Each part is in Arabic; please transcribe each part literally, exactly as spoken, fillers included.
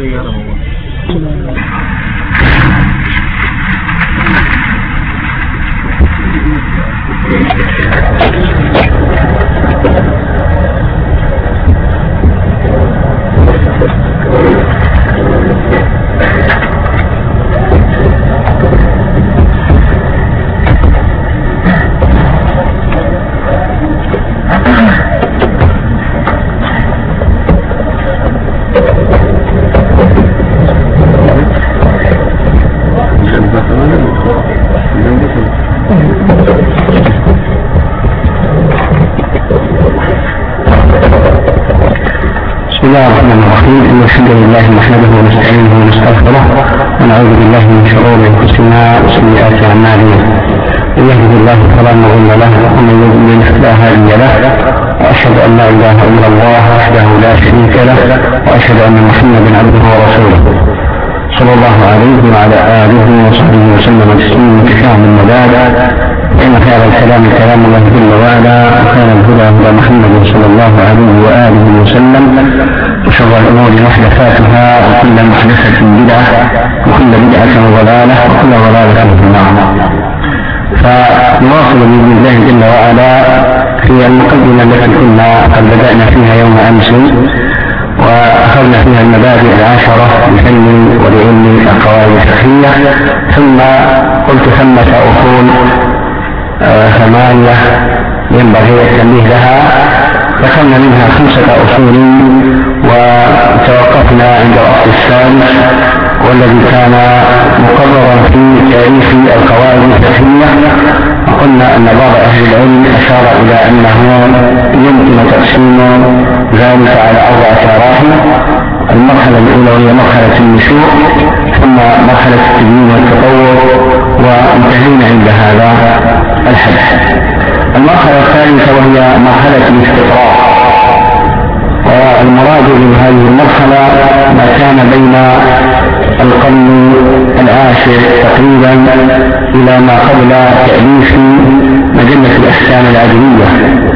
بسم الله الرحمن الرحيم. إن الحمد لله نحمده ونستعينه ونستغفره ونعوذ بالله من شرور أنفسنا وسيئات أعمالنا. من يهده الله فلا مضل له ومن يضلل فلا هادي له، وأشهد أن لا إله إلا الله وحده لا شريك له، وأشهد أن محمدا عبده ورسوله صلى الله عليه وعلى آله وصحبه وسلم تسليما كثيرا من مداد. إن خير الكلام كلام الله جل وعلا، وخير الهدى هدى محمد صلى الله عليه وآله وسلم، وشر الأمور محدثاتها، وكل محدثة بدعة، وكل بدعة ضلالة، وكل ضلالة في النار. فنواصل بإذن الله جل وعلا في المقدمة التي كنا قد بدأنا فيها يوم أمس، وأخذنا فيها المبادئ العشرة لفن ولعلم القواعد الفقهية، ثم قلت ثمة أصول ثمانية ينبغي التنبيه لها، ذكرنا منها خمسة أصول وتوقفنا عند الأصل الثالث والذي كان مقررا في تعريف القواعد الفقهية، وقلنا أن بعض أهل العلم أشار إلى أنه يمكن تقسيم ذلك على أربعة مراحل. المرحلة الأولى وهي مرحلة النشوء، ثم مرحلة التبيين والتطور، وانتهينا عند هذا الحد. المرحلة الثالثة وهي مرحلة الاستقرار، والمراد بهذه المرحلة ما كان بين القرن العاشر تقريبا إلى ما قبل تأليف مجلة الأحكام العدلية.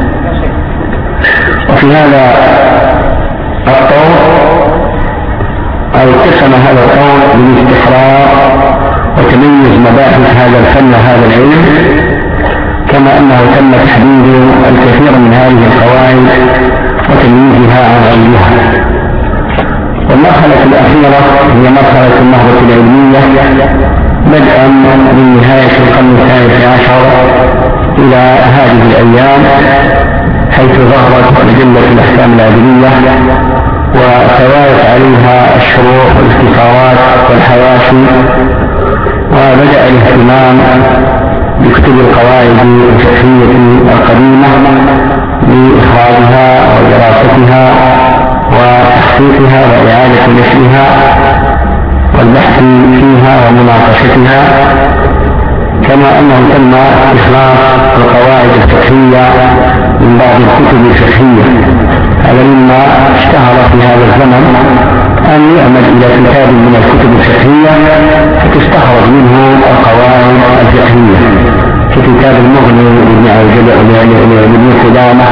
وفي هذا الطور أو قسم هذا الطور بالاستقرار وتميز مباحث هذا الفن وهذا العلم، كما أنه تم تحديد الكثير من هذه القواعد وتمييزها عن غيرها. والمرحلة الأخيرة هي مرحلة النهضة العلمية، بدءا من نهاية القرن الثالث عشر إلى هذه الأيام، حيث ظهرت مجلة الأحكام العدلية وتوالت عليها الشروح والاختصارات والحواشي، وبدأ الاهتمام بكتب القواعد الفقهية القديمة بإخراجها ودراستها وتحقيقها وإعادة نشرها والبحث فيها ومناقشتها، كما أنه تم إخلاص القواعد الفقهية من بعض الكتب الفقهية، هذا مما اشتهر في هذا الزمن أن يعمل إلى كتاب من الكتب الفقهية فتستخرج منه القواعد الفقهية، كتاب المغني لابن قدامة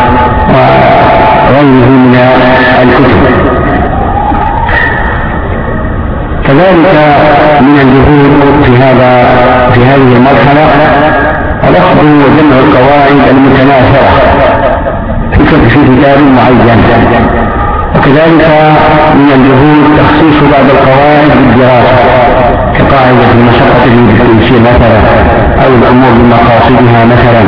وغيره من الكتب. كذلك من الجهود في هذا في هذه المرحلة رفض وجمع القواعد المتناثرة في كتاب معين، وكذلك من الجهود تخصيص بعض القواعد بالدراسة كقاعدة المشقة بالتيسير مثلا، أو الأمور بمقاصدها مثلا.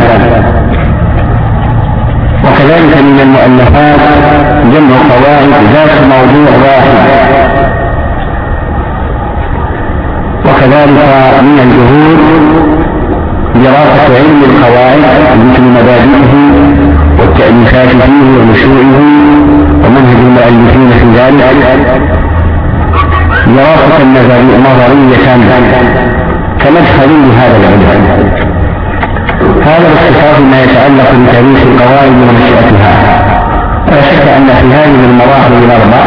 وكذلك من المؤلفات جمع قواعد ذات موضوع واحد. وكذلك من الجهود دراسة علم القواعد مثل مبادئه والتأليفات فيه ونشوئه ومنهج المؤلفين في ذلك، دراسة نظرية كمدخل لهذا العلم. هذا باختصار ما يتعلق بتاريخ القواعد ونشأتها. لا شك أن في هذه المراحل الأربع،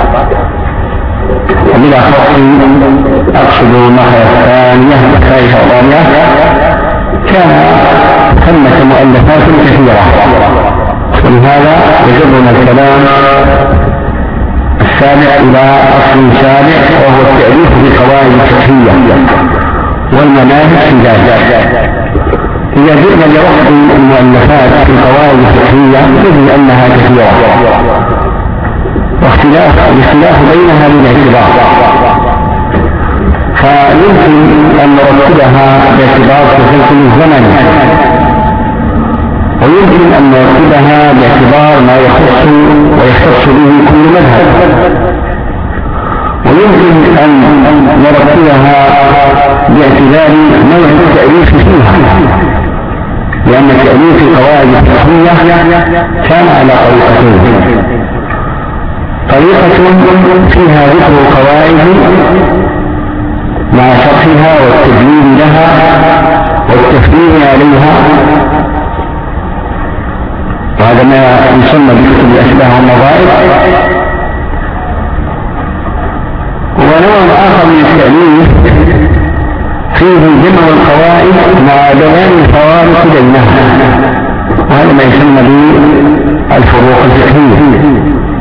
وبلا خط أقصد المرحلة الثانية والثالثة والرابعة، كان ثمة مؤلفات كثيرة، ولهذا يجرنا الكلام السابع إلى أصل سابع، وهو التأليف بالقواعد الفقهية والمناهج في ذلك. إذا جئنا لرصد المؤلفات في القواعد الفقهية نجد أنها كثيرة، واختلاف الاختلاف بينها بالاعتبار، فيمكن أن نرتبها باعتبار تسلسل الزمن، ويمكن أن نرتبها باعتبار ما يخص ويختص به كل مذهب، ويمكن أن نرتبها باعتبار نوع التأليف فيها، لأن تأليف القواعد الفقهية كان على طريقتين: طريقة فيها ذكر القواعد مع شرحها والتبيين لها والتفريع عليها، وهذا ما يسمى بكتب الأشباه والنظائر. ونوع آخر من التأليف فيه جمع القواعد مع بيان الفوارق بينها، وهذا ما يسمى بالفروق الفقهية.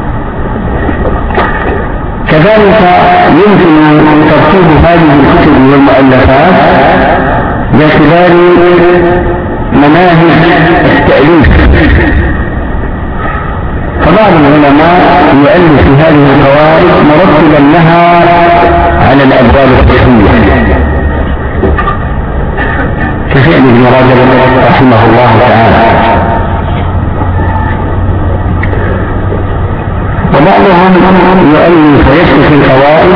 كذلك يمكن ترتيب هذه الكتب والمؤلفات باعتبار مناهج التأليف، فبعض العلماء يؤلف في هذه القواعد مرتبا لها على الأبواب الفقهية، كفعل ابن رجب رحمه الله تعالى. وبعضهم يؤلف ويكتب في القواعد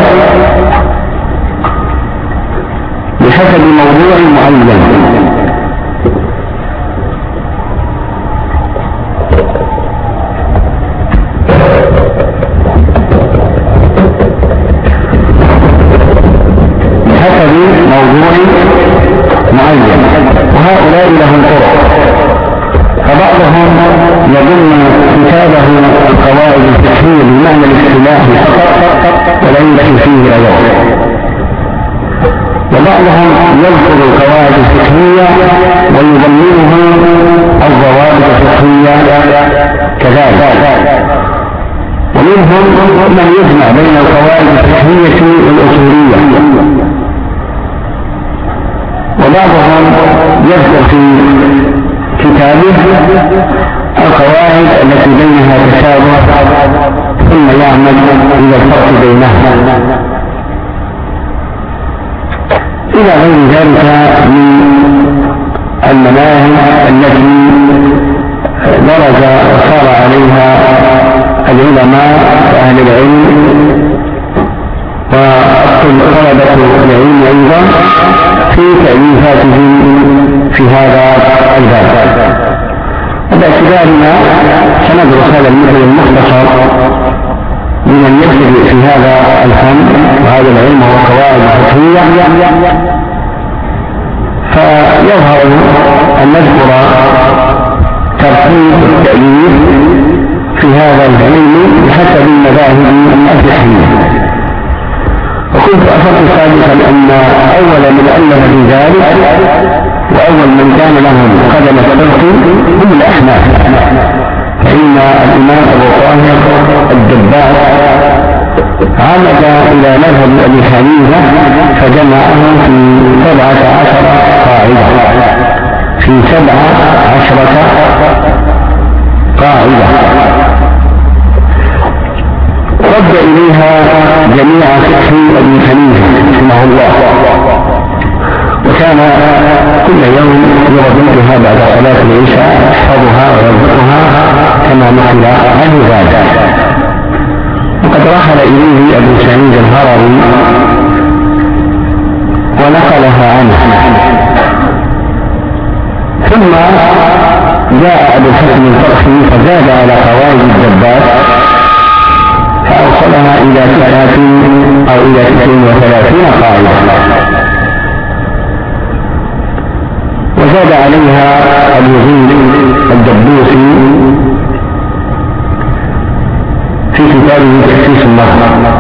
بحسب موضوع معين، بحسب موضوع معين، وهؤلاء لهم طرق. فبعضهم يضم كتابه القواعد الفقهية بمعنى الاصطلاحي فقط ولا يدخل فيه غيره، وبعضهم يذكر القواعد الفقهية ويضمنه الضوابط الفقهية كذلك، ومنهم من يجمع بين القواعد الفقهية والأصولية، وبعضهم يذكر في كتابه القواعد التي بينها تشابه ثم يعمل إلى الفرق بينها إلى غير ذلك من المناهج التي درج وصار عليها العلماء وأهل العلم وطلبة العلم أيضا في تأليفاتهم في هذا الباب. وباعتبارنا سندرس هذا المثل المختصر لمن يبدأ في هذا الفن وهذا العلم وهو قواعد فقهية، فيظهر أن نذكر ترتيب التأليف في هذا العلم بحسب المذاهب الفقهية. وكنت أفضل سابقا أن أول من ألف في ذلك وأول من كان لهم قدم الصدق هم الأحناف، فإن الإمام أبو طاهر الدباغ عمد إلى مذهب أبي حنيفة فجمعه في سبعة عشر قاعدة في سبعة عشرة قاعدة رد إليها جميع فقه أبي حنيفة رحمه الله، وكان كل يوم يرددها بعد صلاة العشاء يحفظها ويذكرها كما نقل عنه ذلك. وقد رحل إليه أبو سعيد الهروي ونقلها عنه، ثم جاء أبو الحسن الفقهي فزاد على قواعد الدباغ فأوصلها إلى تسعة أو إلى تسعين وثلاثين قاعدة، وزاد عليها أبو زيد الدبوسي في كتابه تخصيص النظر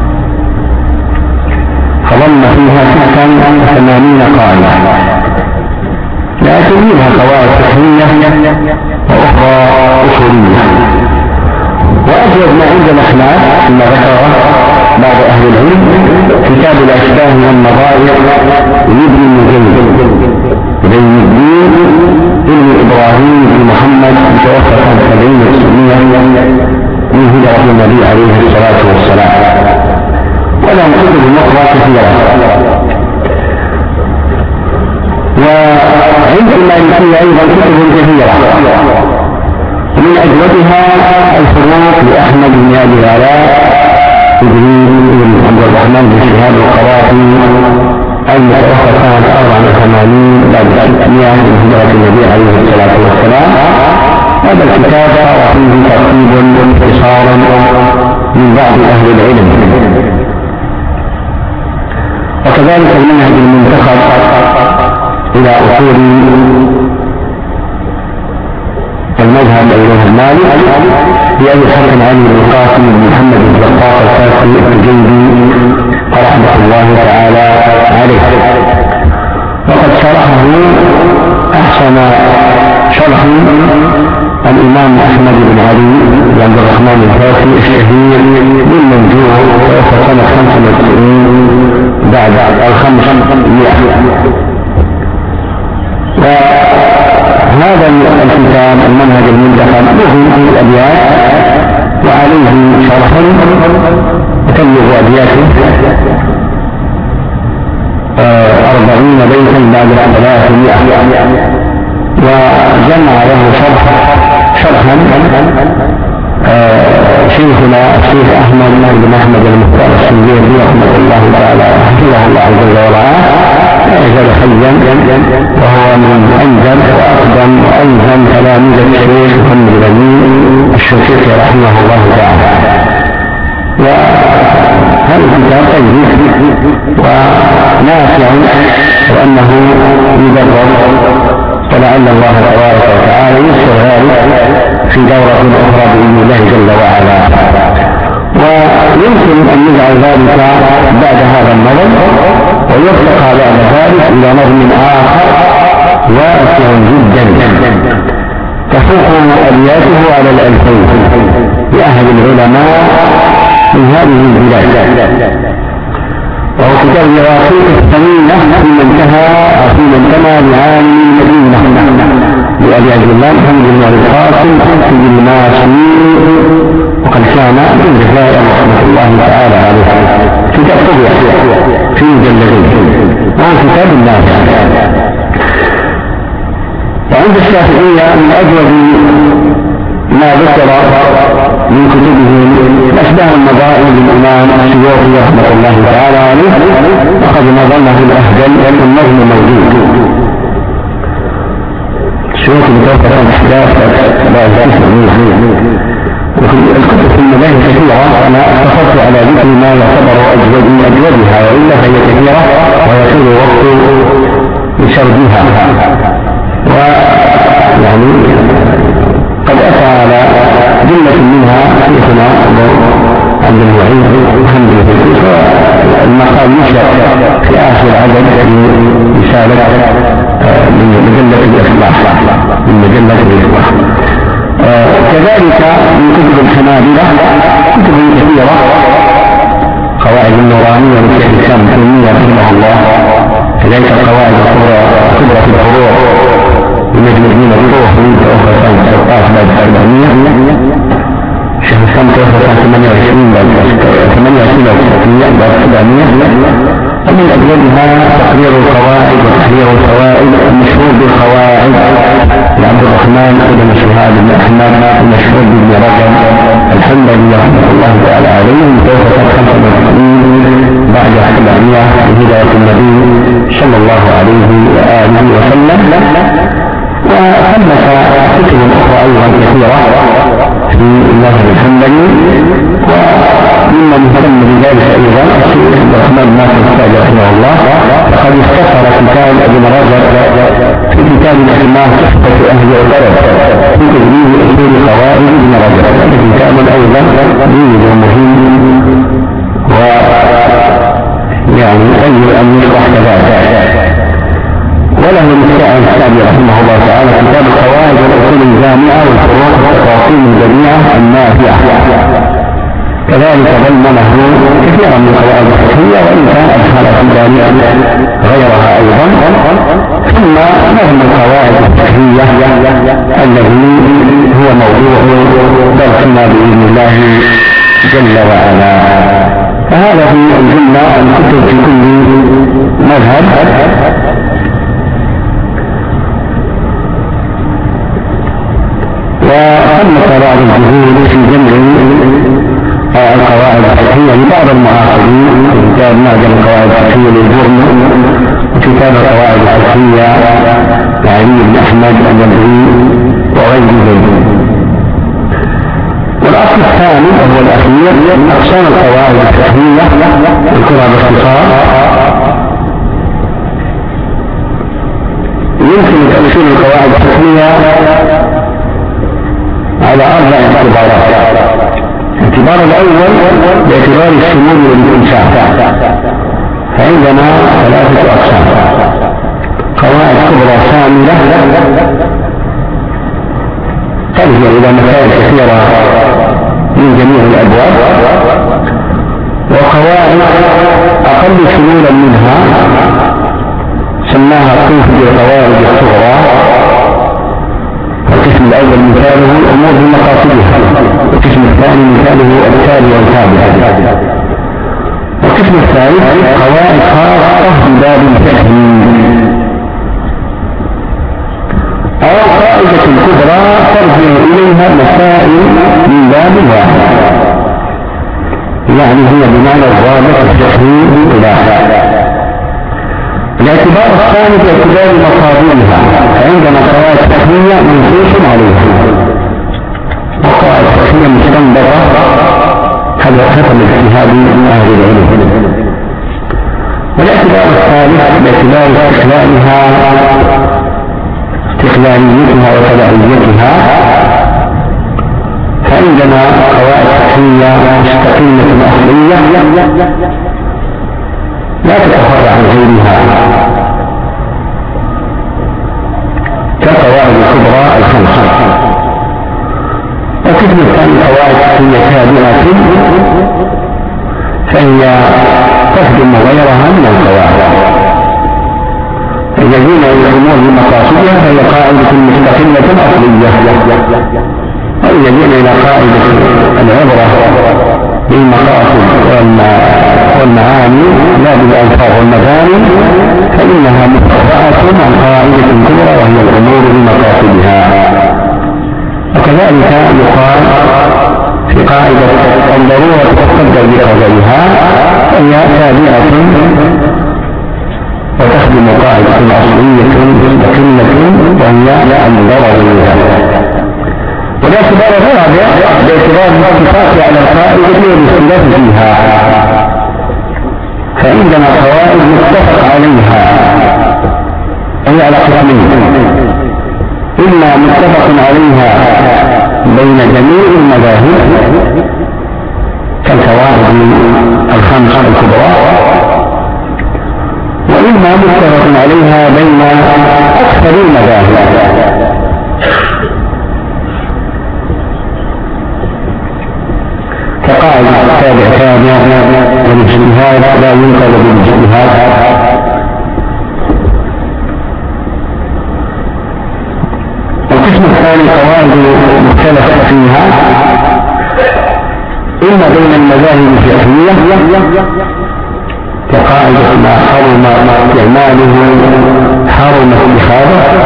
فضم فيها ستة وثمانين قاعدة، لكن منها قواعد فقهية وأخرى أصولية. وأجود ما عند الأحناف كما ذكره بعض أهل العلم كتاب الأشباه والنظائر لابن النجيم بين الدين ابن إبراهيم بن محمد متوفى سنة سبعين وتسعمائة من هجرة النبي عليه الصلاة والسلام، ولهم كتب أخرى كثيرة. وعند المالكية أيضا كتب كثيرة، من أجودها الفروق لأحمد بن أبي علاء إدريس بن عبد الرحمن بن شهاب القرافي المتوفى سنة أربعة وثمانين بعد ستمائة من هجرة النبي عليه الصلاة والسلام. هذا الكتاب فيه ترتيب وانتصار من بعض أهل العلم. وكذلك المنهج المنتخب إلى أصول المذهب إليه المالك بأبي الحسن علي بن القاسم بن محمد بن القاسم الفاسي الجندي رحمة الله تعالى عليه، وقد شرحه أحسن شرح الإمام أحمد بن علي بن عبد الرحمن الفاسي الشهير بالمنجوع توفى سنة خمسة وتسعين بعد الخمسمائة. وهذا الكتاب المنهج المنتخب مهم في الأبيات وعليه شرح تبلغ أبياته أربعين بيتا بعد ثلاثمائة، وجمع له شرح شرحا شيخنا الشيخ أحمد بن أحمد المختار الشنجيري رحمة الله تعالى حفظه الله عز وجل لا يزال حيا، وهو من أنجم وأقدم وألزم تلاميذ الشيخ محمد الأمين الشنقيطي رحمه الله تعالى. وهذا الكتاب طيب ونافع وأنه يدرب، فلعل الله تبارك وتعالى يسر ذلك في دورة أخرى بإذن الله جل وعلا. ويمكن أن يجعل ذلك بعد هذا النظم ويرتقى بعد ذلك إلى نظم آخر واسع جدا تفوق أبياته على الألفين لأهل العلماء من هذه البلاد، وهو كتاب الواقيت الثمينة فيما انتهى فيما انتمى لعالم المدينة لأبي عبد الله محمد بن أبي القاسم في الماسي، وقد كان من الجزائر رحمة الله تعالى عليه. كتاب طبع في مجلدين وهو كتاب نافع. وعند الشافعية من أجود ما ذكر من كتبه أشباه النظائر للإمام السيوطي رحمة الله تعالى عليه، وقد نظمه الأهجل والنظم موجود. السيوطي متوفى سنة أحداث بعد الكتب في المذاهب كثيرة، أنا اقتصرت على ذكر ما يعتبر أجود من أجودها، وإلا فهي كثيرة ويطول الوقت لسردها. ويعني قد أتى على جملة منها شيخنا عبد المعين الحمد لله، والمقال يشرح في آخر العدد في رسالة من مجلة الإصلاح من مجلة الإصلاح. كذلك من كتب الحنابلة كتب كثيرة، قواعد النورانية لشيخ الإسلام ابن تيمية رحمه الله، كذلك القواعد الكبرى في الفروع لنجم الدين الروح من توفى سنة ثلاثة بعد أربعمائة، شيخ الإسلام توفى سنة ثمانية وعشرين بعد ثمانية وعشرين بعد سبعمائة. ومن أجلها تقرير القواعد وتحرير الفوائد المشهور بالقواعد لعبد الرحمن بن شهاب بن أحمد المشهور بن رجب الحنبلي رحمة الله تعالى عليه، توفى سنة خمسة وتسعين بعد سبعمائة من هجرة النبي صلى الله عليه وآله وسلم. وثمة كتب أخرى أيضا كثيرة في المذهب الحنبلي، وممن يهتم بذلك أيضا الشيخ عبد الرحمن ناصر السعدي رحمه الله، فقد اختصر كتاب ابن رجب في كتاب الأسماء تحفة أهل البلد في تدريب أصول قواعد ابن رجب. هذا كتاب أيضا جيد ومهم ويعني يجب أن يشرح كذلك. وله المسائل السابقة رحمه الله تعالى كتاب القواعد والأصول الجامعة والفروق والتفاصيل البديعة النافعة، كذلك ضمنه كثيرا من القواعد الفقهية وإن كان أدخل في ذلك غيرها أيضا. ثم نظم القواعد الفقهية الذي هو موضوع درسنا بإذن الله جل وعلا. فهذا في الجملة الكتب في كل مذهب. وصنف بعض الجهود في جمع القواعد الفقهية لبعض المعاصرين، كتاب معجم القواعد الفقهية للجرم، وكتاب القواعد الفقهية لعلي بن أحمد البدري وغيره. والأصل الثاني وهو الأخير أقسام القواعد الفقهية نذكرها باختصار. يمكن تقسيم القواعد الفقهية على أربع اعتبارات. الاعتبار الأول باعتبار الشمول والانتشار، فعندنا ثلاثة أقسام: قواعد كبرى شاملة ترجع إلى مسائل كثيرة من جميع الأبواب، وقواعد أقل شمولا منها سماها صنف بالقواعد الصغرى. القسم الأول مثاله الأمور بمقاصدها، والقسم الثاني مثاله التالي والتابع، والقسم الثالث قواعد خاصة بباب الفقه أو قاعدة كبرى ترجع إليها مسائل من باب واحد، يعني هي بمعنى الضابط الفقهي بالخلاف. الاعتبار الثاني باعتبار مصادرها، فعندنا قواعد فقهية منصوص عليها وقواعد فقهية مستنبطة هذا حسب اجتهاد أهل العلم. والاعتبار الثالث باعتبار استقلالها استقلاليتها وتبعيتها، فعندنا قواعد فقهية مستقلة أصلية لا تتفرع عن غيرها كالقواعد الكبرى الخمسة. القسم الثاني قواعد فقهية تابعة، فهي تخدم غيرها من القواعد. الذين يقومون بمقاصدها فهي قاعدة مستقلة أصلية، والذين إلى قاعدة العبرة بالمقاصد والمعاني لا بالألفاظ والمباني فإنها متفرعة عن قاعدة كبرى وهي الأمور بمقاصدها. وكذلك يقال في قاعدة الضرورة تقدر بقدرها، وهي تابعة وتخدم قاعدة أصلية مستقلة وهي الضرورية. والاعتبار الرابع باعتبار الاتفاق على القاعدة والاختلاف فيها، فعندنا قواعد متفق عليها هي على قسمين: إما متفق عليها بين جميع المذاهب كالقواعد الخمس الكبرى، وإما متفق عليها بين أكثر المذاهب كقاعدة تابع تابع والاجتهاد لا ينقل بالاجتهاد. القسم الثاني قواعد مختلف فيها إما بين المذاهب الفقهية كقاعدة ما حرم استعماله حرم اتخاذه،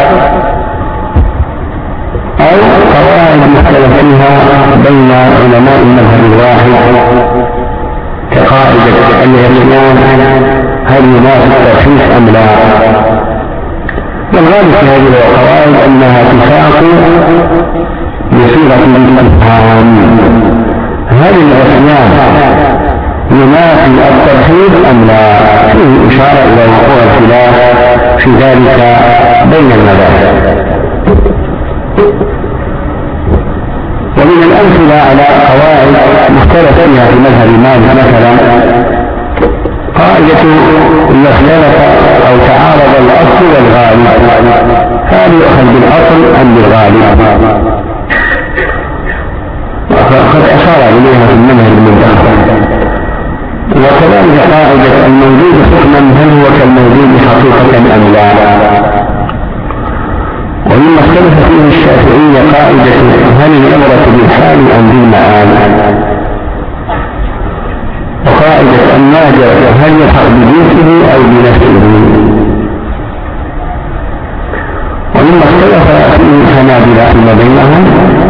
أو قواعد مختلف فيها بين علماء المذهب الواحد كقاعدة الإعلان هل يناسب الترخيص أم لا. والغالب في هذه القواعد أنها تساق بصيغة الاتهام: هل العصيان ينافي الترخيص أم لا؟ فيه إشارة إلى وقوع الخلاف في ذلك بين المذاهب. ومن الأمثلة على قواعد مختلف فيها في مذهب مالك مثلا قاعدة إذا اختلف أو تعارض الأصل والغالب، فهل يؤخذ بالأصل أم بالغالب؟ وقد أشار إليها في المنهج المنتخب. وكذلك قاعدة الموجود حكما هل هو كالموجود حقيقة أم لا؟ ومما اختلف فيه الشافعية قاعدة هل العبرة بالحال أم بالمآل؟ وقاعدة الناجر هل يلحق بجنسه أو بنفسه؟ ومما اختلف فيه الحنابلة فيما بينهم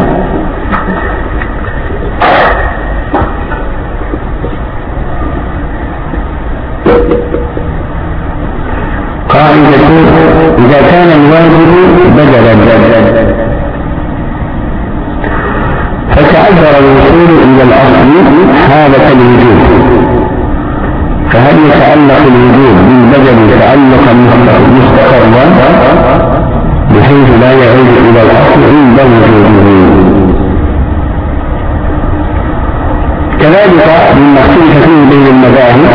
قاعدة إذا كان الواجب بدلا فتعذر الوصول إلى الأصل حالة الوجود، فهل يتعلق الوجود بالبدل تعلقا مستقرا بحيث لا يعود إلى الأصل عند وجوده؟ كذلك مما اختلف فيه بين المذاهب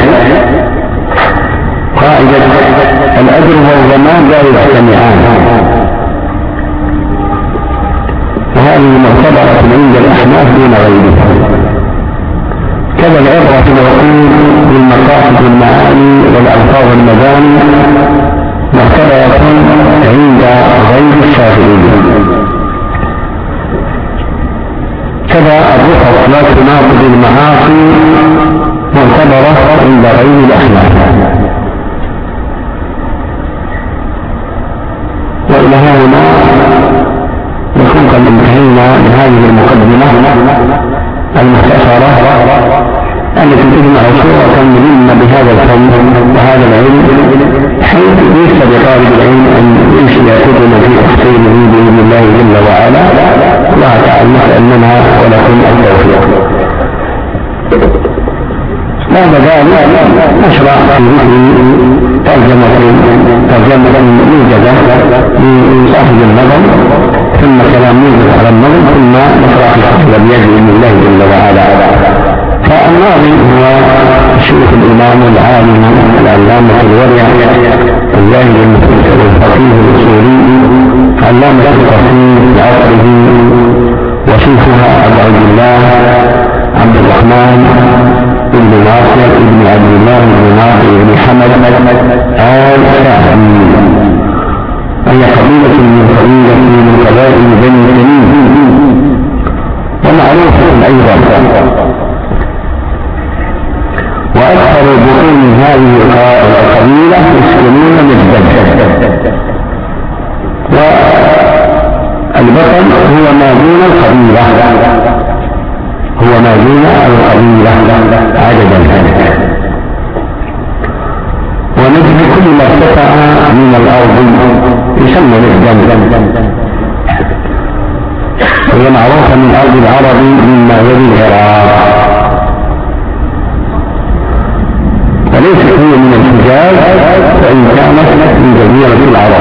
قاعدة الأجر والضمان لا يجتمعان، وهذه معتبرة عند الأحناف دون غيرها. كذا العبرة في العقول بالمقاصد والمعاني والألفاظ المباني معتبرة عند غير الشافعية. كذا الرخص لا تناقض المعاصي معتبرة عند غير الأحناف. وإلى هنا نكون قد انتهينا من هذه المقدمة المختصرة التي تجمع صورة مهمة بهذا الفن وهذا العلم، حيث ليس لطالب العلم أن يمشي يأخذنا في تحصيله بإذن الله جل وعلا. الله تعالى نسأل لنا ولكم التوفيق. بعد ذلك نشرع في ذكر ترجمة ترجمة موجزة لصاحب النظم، ثم كلام موجز على النظم، ثم نشرع في فصل الأبيات بإذن الله جل وعلا. فالناظم هو الشيخ الإمام العالم العلامة الورع الزاهد المفكر الفقيه الأصولي علامة الفقيه بعصره، وشيخها أبو عبد الله عبد الرحمن ابن ناصر ابن عبد الله ابن ناصر ابن حمد آل سعدي، وهي قبيلة من قبيلة من قبائل بني تميم، ومعروفة أيضا. وأكثر بطون هذه القبيلة يسكنون بالبدر، والبطن هو ما دون القبيلة، هو ما دون القبيلة عددا. ونجد كل ما ارتفع من الأرض يسمى نجدا، وهي معروفة من أرض العرب مما يلي العراق، وليست هي من الحجاز وإن كانت من جزيرة العرب.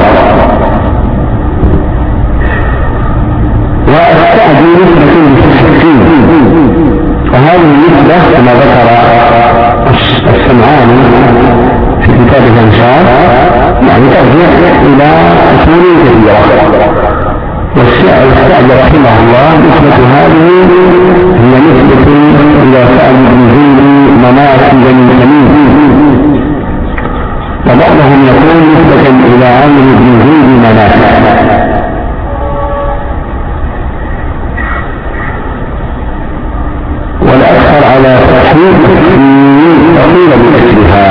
والسعدي نسبة للحكيم، وهذه النسبة كما ذكر السمعاني في كتاب الأنشاد يعني ترجع إلى أصول كثيرة. والسعدي رحمه الله نسبة هذه هي نسبة إلى سعد بن زيد مناس بن تميم، وبعضهم يقول نسبة إلى عامر بن زيد مناس. والأكثر على تحقيق قبيلة بكسرها،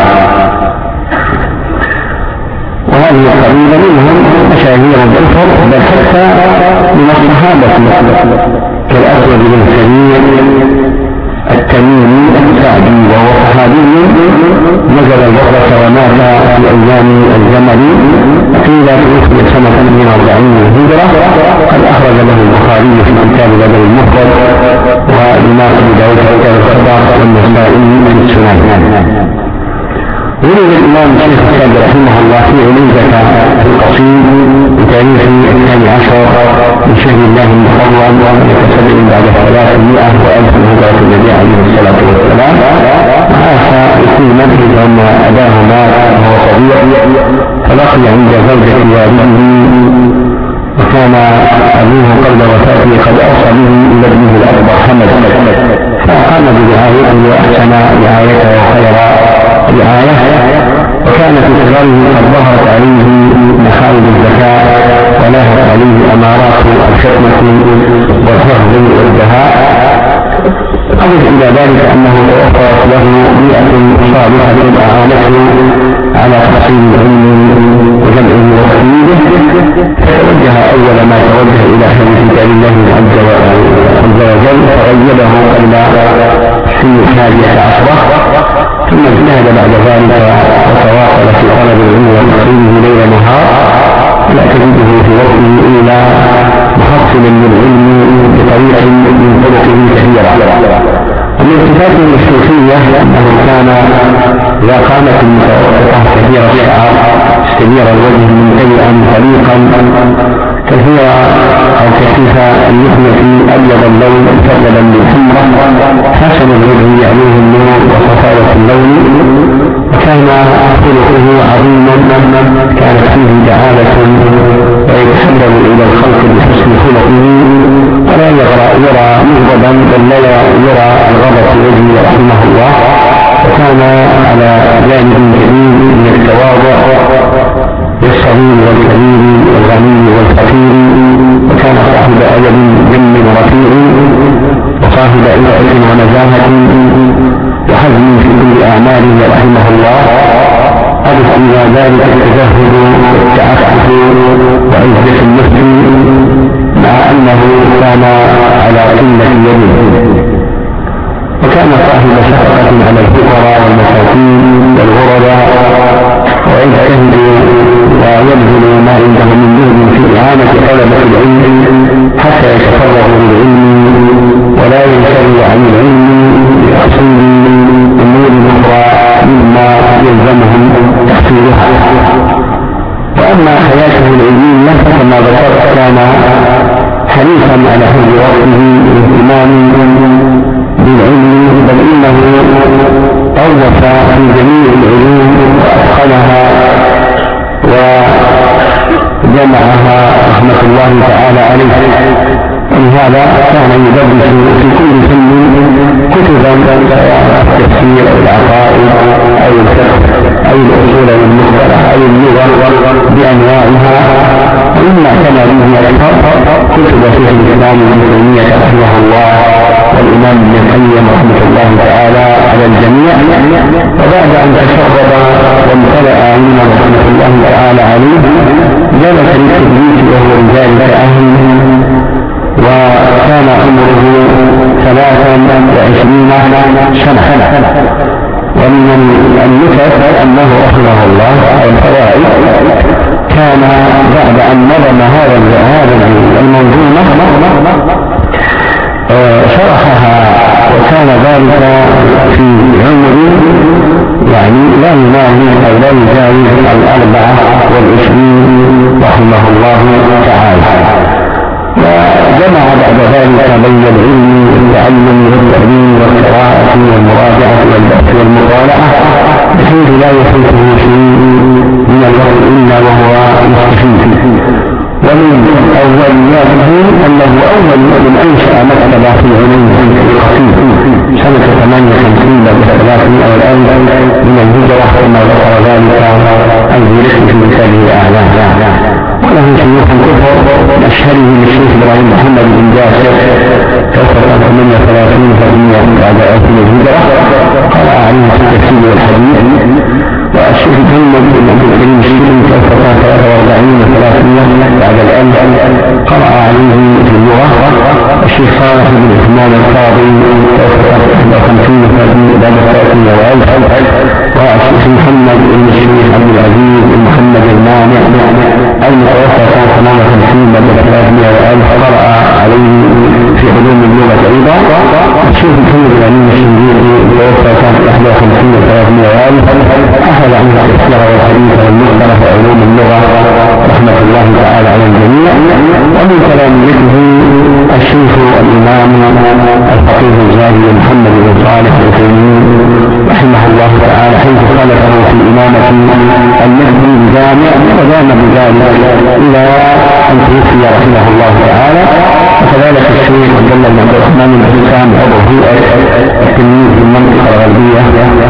وهذه القبيلة منهم مشاهير بالفضل، بل حتى من الصحابة كالأسود بن سمير التميمي السعدي، وهو صحابي نزل البصرة ومات في أيام الجمل، قيل في سنة من أربعين هجرة. قد أخرج له البخاري في كتاب الأدب المفرد، والإمام أبو داود في كتاب الخبر، والنسائي في السنن. ولد الإمام الشيخ السعدي رحمه الله في علوزة القصيم بتاريخ الثاني عشر من شهر الله المحرم سنة سبع بعد ثلاثمائة وألف من هجرة النبي عليه الصلاة والسلام. عاش يقيما إذا ما أباه مات وهو صغير، فلقي عند زوجة والده، وكان أبوه قبل وفاته قد أوصى به إلى ابنه الأكبر حمد، فقام برعايته وأحسن رعايته وخير رعاية. وكان في صغره قد ظهرت عليه مخاوف الذكاء ولاحت عليه أمارات الحكمة والحفظ والدهاء. أضف إلى ذلك أنه توفرت له بيئة صالحة أعانته على تحصيل العلم وجمعه وتحميده، فتوجه أول ما توجه إلى حفظ كتاب الله عز وجل، فغيبه قبل سن الحادية عشرة، ثم اجتهد بعد ذلك وتواصل في طلب العلم وتحصيله ليل نهار، لا تجده في وقته إلا محصلا للعلم بطريق من طرقه كثيرة. ومن صفاته الصوفية أنه كان إذا قامت المتوسطة كثير الشعر استدير الوجه ممتلئا طليقا كثير أو كثيف اللحية أبيض اللون مفضلا بالحمرة، حسن الوجه عليه النور وصفاوة اللون، وكان خلقه عظيما، كانت فيه دعالة ويتحبب إلى الخلق بحسن خلقه، ولا يرى يرى مغضبا بل لا يرى الغضب في وجهه رحمه الله. وكان على جانب كبير من التواضع للصغير والكبير والغني والفقير، وكان صاحب أدب جم رفيع وصاحب عفة ونزاهة وحزم في كل أعماله رحمه الله. أضف إلى ذلك التزهد والتعفف وعزة النفس، مع أنه كان على قلة يده، وكان صاحب شفقة على الفقراء والمساكين والغرباء، ويجتهد ويبذل ما عنده من جهد في إعانة طلبة العلم حتى يتفرغوا للعلم ولا ينشغل عن العلم بتحصيل أمور أخرى مما يلزمهم تحصيلها. وأما حياته العلمية فكما ذكرت كان حريصا على حفظ وقته واهتمام بالعلم، بل إنه طوف في جميع العلوم وأتقنها وجمعها رحمة الله تعالى عليه. ولهذا كان يدرس في كل فن كتبا سواء التفسير أو العقائد أو الفقه أو الأصول والمصطلح أو اللغة بأنواعها. ومما اعتنى به أكثر كتب شيخ الإسلام ابن تيمية رحمه الله والإمام ابن القيم رحمه الله تعالى على الجميع. وبعد أن تشرب وامتلأ علما رحمه الله تعالى عليه جلس للتدريس وهو لذلك أهل، وكان عمره ثلاثا وعشرين سنة. ومن النكت أنه رحمه الله والفوائد كان بعد أن نظم هذا المنظومة شرحها، وكان ذلك في عمر يعني لا يناهي أو لا يجاوز الأربعة والعشرين رحمه الله تعالى. وجمع بعد ذلك بين العلم والتعلم والتعليم والقراءة والمراجعة والبحث والمطالعة بحيث لا يفوته شيء من الوقت إلا وهو مستفيد. ومن أولياته أنه أول من أنشأ مكتبة في علوم القصيم سنة ثمانية وخمسين بعد ثلاثمائة والألف من الهجرة، كما ذكر ذلك الزرقي في مثاله الأعلام. وله شيوخ كثر من أشهرهم الشيخ إبراهيم محمد بن جاسر توفى سنة ثمانية وثلاثين هجرية بعد ألف من الهجرة، قرأ عليه في التفسير والحديث. والشيخ محمد بن عبد الكريم الشيخ توفى سنة ثلاثة وأربعين وثلاثمائة بعد الألف، قرأ عليه في اللغة، الشيخ صالح بن عثمان القاضي إحدى وخمسين بعد الثلاثين والألف، والشيخ محمد بن الشيخ عبد العزيز بن محمد المانع المتوفى سنة ثمانية وخمسين بعد الثلاثمائة والألف، قرأ عليه في علوم اللغة أيضا. الشيخ محمد الأمين الشنقيطي المتوفى سنة إحدى وخمسين وثلاثمائة والألف، أخذ عنه التفسير والحديث والمصطلح وعلوم اللغة رحمة الله تعالى على الجميع. ومن تلاميذه الشيخ الإمام الفقيه الزاهد محمد بن صالح العثيمين رحمه الله تعالى، حيث خلفه في إمامة المهدي الجامع ودام بذلك إلى أن توفي رحمه الله تعالى. وكذلك الشيخ عبد الله بن عبد الرحمن بن حسام عضو هيئة التلميذ في المنطقة الغربية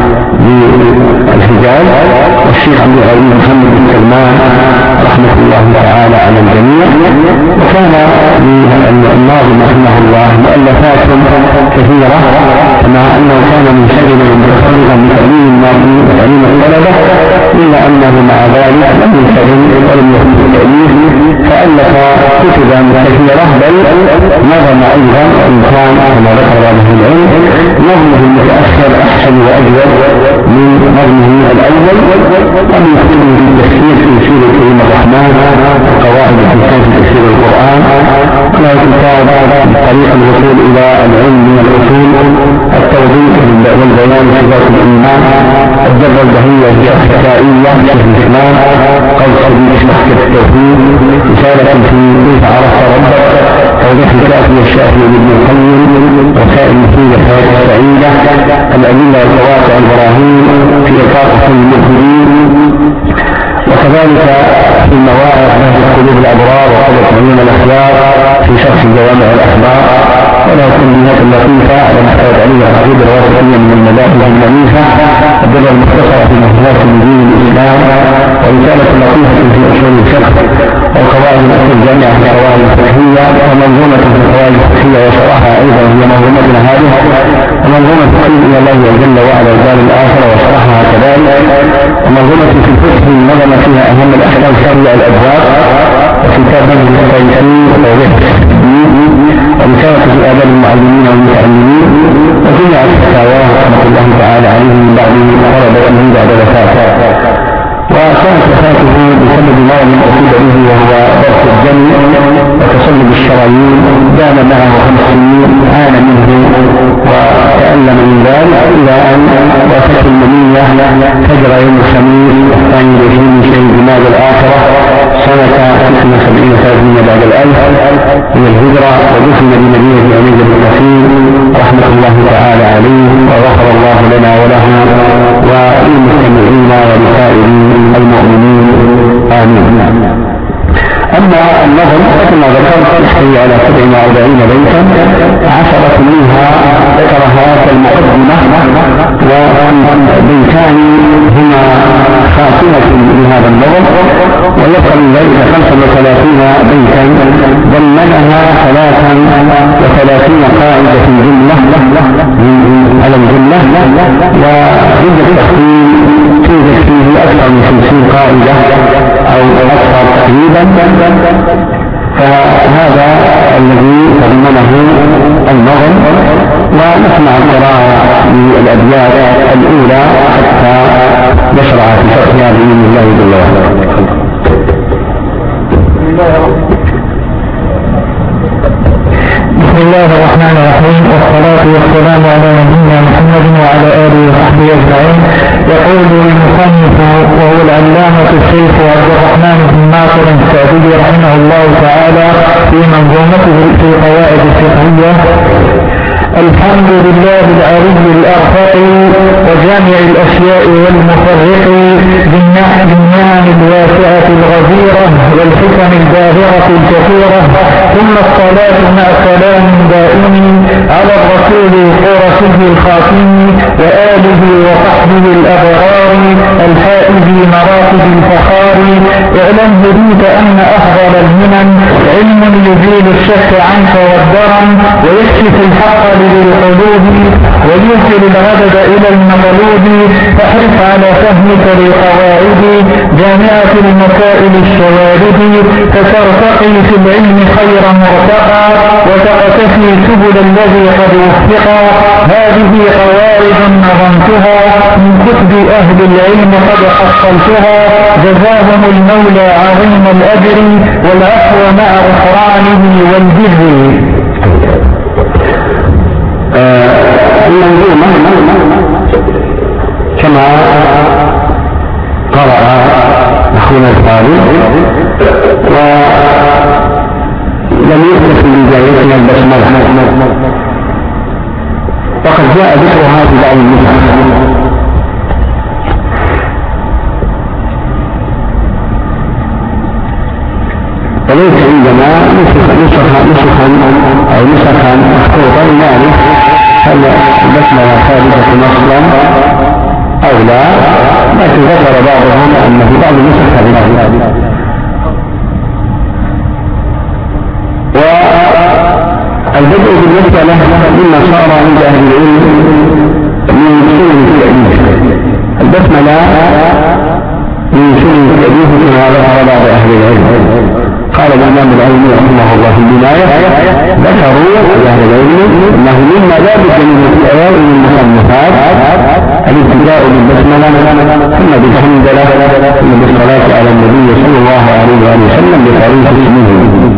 بالحجاز، والشيخ عبد العزيز محمد بن سلمان رحمة الله تعالى على الجميع. وكان للناظم رحمه الله مؤلفات كثيرة، كما أنه كان منشغلا ومتفرغا بتعليم الناظمين وتعليم الطلبة، إلا أنه مع ذلك لم ينشغل ولم يكن في التأليف، فألف كتبا كثيرة، بل نظم أيضا إن كان كما ذكر بعض العلم نظمه المتأخر أحسن وأجود من نظمه الأول. ومن كتبه في التفسير في تفسير كريم الرحمن، قواعد الحكام في تفسير القرآن، له كتاب طريق الوصول إلى العلم من الأصول، التوضيح والبيان في ذات الإيمان، الدرة البهية في الحكائية شيخ الإسلام، قول سبيل شرح التوحيد، رسالة في كيف عرفت ربك، توضيح الكافي والشافي لابن القيم، رسائل مفيدة الحياة السعيدة، الأدلة والقواطع البراهين في إطار كل الملحدين، وكذلك في المواعظ نهج قلوب الأبرار وقدر تعليم الأخيار في شرح جوامع الأخبار، وله كلمات لطيفة على محتاج عليه عقيدة الواسطية من المذاهب المنيفة، الدرة المختصرة في مهارات من دين الإسلام، ورسالة لطيفة في أصول الفقه، والقواعد الجامعة في القواعد الفقهية، ومنظومة في القواعد الفقهية وشرحها أيضا هي منظومتنا هذه، ومنظومة التقريب إلى الله جل وعلا الدار الآخرة وشرحها كذلك، ومنظومة في الفقه نظم فيها أهم الأحكام الشرعية الأبواب، وكتاب نجم التيسير وتوضيح التحديد، ورسالة في آداب المعلمين والمتعلمين، وجميع الفتاوى رحمة الله تعالى عليه من بعد طلبته بعد وفاته. وكانت وفاته بسبب مرض أصيب به وهو ضرس الدم وتصلب الشرايين، دام معه خمس سنين، عانى منه وتألم من ذلك إلى أن وافته المنية فجر يوم الخميس الثاني والعشرين من شهر جماد الآخرة سنة ستة وسبعين ثلاثين بعد الألف من الهجرة، ودفن بمدينة أمير المتقين رحمة الله تعالى عليه، وغفر الله لنا وله وللمستمعين ولسائر المؤمنين آمين. أما النظم كما ذكرت يحتوي على سبع وأربعين بيتا، عشرة منها ذكرها كالمقدمة، وبيتان هما خاتمة لهذا النظم، ويبقى من ذلك خمسة وثلاثين بيتا ضمنها ثلاثا وثلاثين قاعدة في الجملة على الجملة، وعند التقسيم توجد فيه أكثر من خمسين قاعدة أو أكثر تقريبا. فهذا الذي تضمنه النظم، ونسمع القراءة للأبيات الأولى حتى نشرع في شرحها بإذن الله جل وعلا. بسم الله الرحمن الرحيم، والصلاة والسلام على نبينا محمد وعلى آله وصحبه أجمعين. يقول المصنف وهو العلامة الشيخ عبد الرحمن بن ناصر السعدي رحمه الله تعالى في منظومته في قواعد الفقهية: الحمد لله العلي الأرفق وجامع الأشياء والمفرق، بالنعم الواسعة الغزيرة والحكم الباهرة الكثيرة، ثم الصلاة مع سلام دائم على الرسول قرشه الخاتم وآله وصحبه الأبرار الفائز مراتب الفخار. اعلم هديت أن أفضل المنن علم يزيل الشك عنك والدرن، ويكشف الحق للقلوب ويوصل العدد إلى المطلوب. فاحرص على فهمك للقواعد جامعة المسائل الشوارد، فترتقي في العلم خير مرتقى وتقتفي سبل الذي قد وفقا. هذه قواعد نظمتها من كتب أهل العلم قد حصلتها، جزاهم المولى عظيم الأجر والعفو مع غفرانه والبر. المنظومة كما قرأ أخونا الفاضل ولم يذكر في بدايتنا البسملة، وقد جاء ذكرها في بعض النسخ، وليس عندنا نسخا نسخا أو نسخا مخطوطا يعني هل البسملة ثابتة نصلا أو لا، لكن ذكر بعضهم أن في بعض النسخ ثابتة. والبدء بالمسألة مما صار عند أهل العلم من سنن التأليف. البسملة من سنن التأليف كما ذكر بعض أهل العلم. قال الإمام العلمي رحمه الله في البداية ذكروا أهل العلم أنه مما لا بد من الأوائل المصنفات الابتداء بالبسملة ثم بالحمدلله ثم بالصلاة على النبي صلى الله عليه وسلم بطريقة اسمه.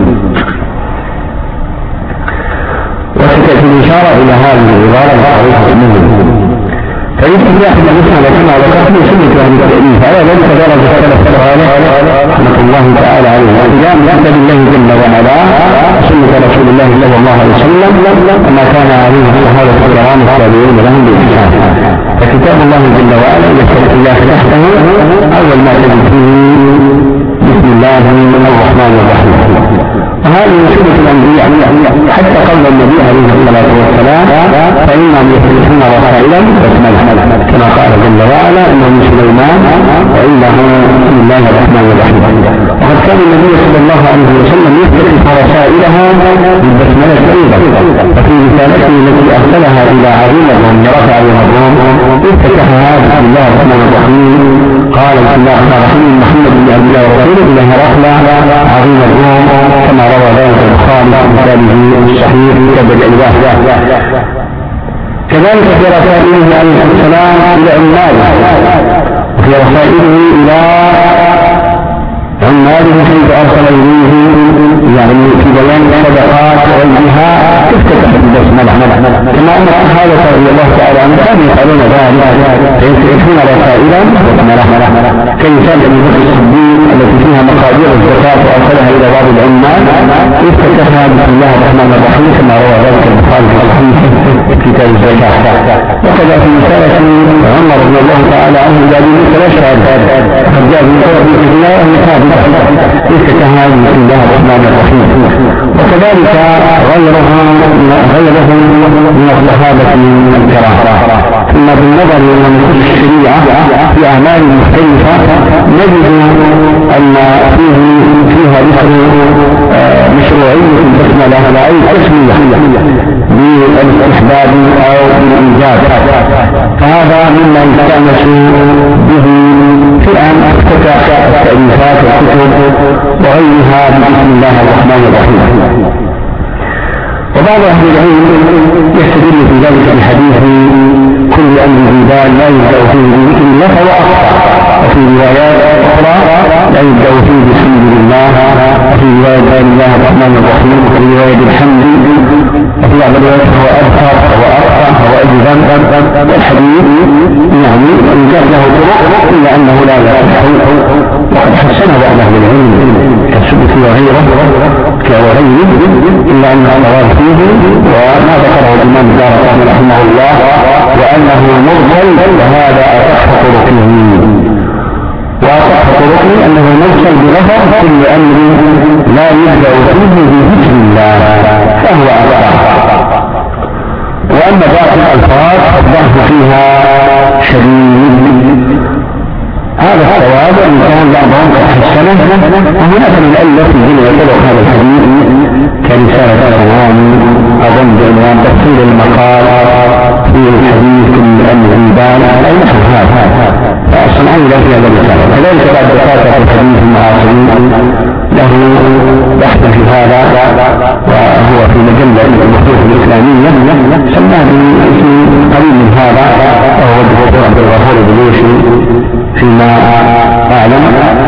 وستأتي الإشارة إلى هذه العبارة بطريقة اسمه. فالابتداء بالبسملة كما ذكرت من سنة أهل التأليف على ذلك درجة السلف الصالح رحمة الله تعالى عليه والقيام بأدب الله جل وعلا سنة رسول الله صلى الله عليه وسلم كما كان عليه الصحابة الكرام التابعين لهم بإحسان. فكتاب الله جل وعلا يذكر الله تحته أول ما تجد فيه بسم الله الرحمن الرحيم، وهذه سنة الأنبياء حتى قول النبي عليه الصلاة والسلام فإنهم يفتحون رسائلا بسملة كما قال جل وعلا إنه من سليمان وإنه بسم الله الرحمن الرحيم. وقد كان النبي صلى الله عليه وسلم يفتح رسائلها بالبسملة أيضا، وفي رسالته التي أرسلها إلى عظيم الروم رفع الروم افتتحها بسم الله الرحمن الرحيم. قال بسم الله الرحمن الرحيم محمد بن عبد الله ورسوله إلى هرقل عظيم الروم كما روى ذلك البخاري في كتابه الصحيح في كتاب الألواح. كذلك في رسائله عليه السلام إلى عماله، وفي رسائله إلى عماله كيف أرسل إليه يعني في بيان الصدقات وغيرها تفتتح بالبسملة، كما أن الصحابة رضي الله تعالى عنهم كانوا يفعلون ذلك فيفتحون رسائلا كرسالة أبي بكر الصديق التي فيها مقادير الزكاة وأرسلها إلى بعض العمال يفتتحها بسم الله الرحمن الرحيم كما روى ذلك البخاري في صحيح كتاب الزكاة. وكذا في رسالة عمر رضي الله تعالى عنه إلى أبي موسى الأشعري فقد جاء في الله افتتحها بسم الله الرحمن الرحيم. وكذلك غيرهم غيرهم من الصحابة الكرام. ثم بالنظر إلى نصوص الشريعة في أعمال مختلفة نجد أن فيه فيها ذكر مشروعية البسملة أي تسمية بالاستحباب أو بالإيجاب، فهذا مما يستأنس به في أن افتتح التأليفات والكتب وغيرها بسم الله الرحمن الرحيم. وبعض أهل العلم يستدل في ذلك بحديث كل أمر ذي بال لا يبدأ فيه بذكر الله فهو أخطأ، وفي روايات أخرى لا يبدأ فيه بالحمد لله، وفي رواية بسم الله الرحمن الرحيم، وفي رواية الحمد، وفي بعض الروايات هو أبصر هو أقطع هو أجزم. والحديث يعني إن كان له طرق إلا أنه لا يصح، وقد حسنه بعض أهل العلم كالسبكي وغيره كوغيره إلا أن الصواب فيه وما ذكره الإمام الدارقطني رحمه الله وأنه مرسل، وهذا أصح طرقه وأصح طرقه أنه مرسل بلفظ كل أمر لا يبدأ فيه بذكر الله فهو أصح. وأما باقي الألفاظ الضعف فيها شديد، هذا الصواب إن كان بعضهم قد حسنه. وهناك من التي هنا يطلق هذا الحديث كرسالة الروم أظن بعنوان تفصيل المقال في في الحديث كل أمر بان أي نحو هذا، فالصنعاني لا في هذا المثال. كذلك بعد دكاترة الحديث المعاصرين له بحث في هذا، وهو في مجلة البحوث الإسلامية سماه باسم قريب من هذا، وهو الدكتور عبد الغفور البلوشي فيما أعلم.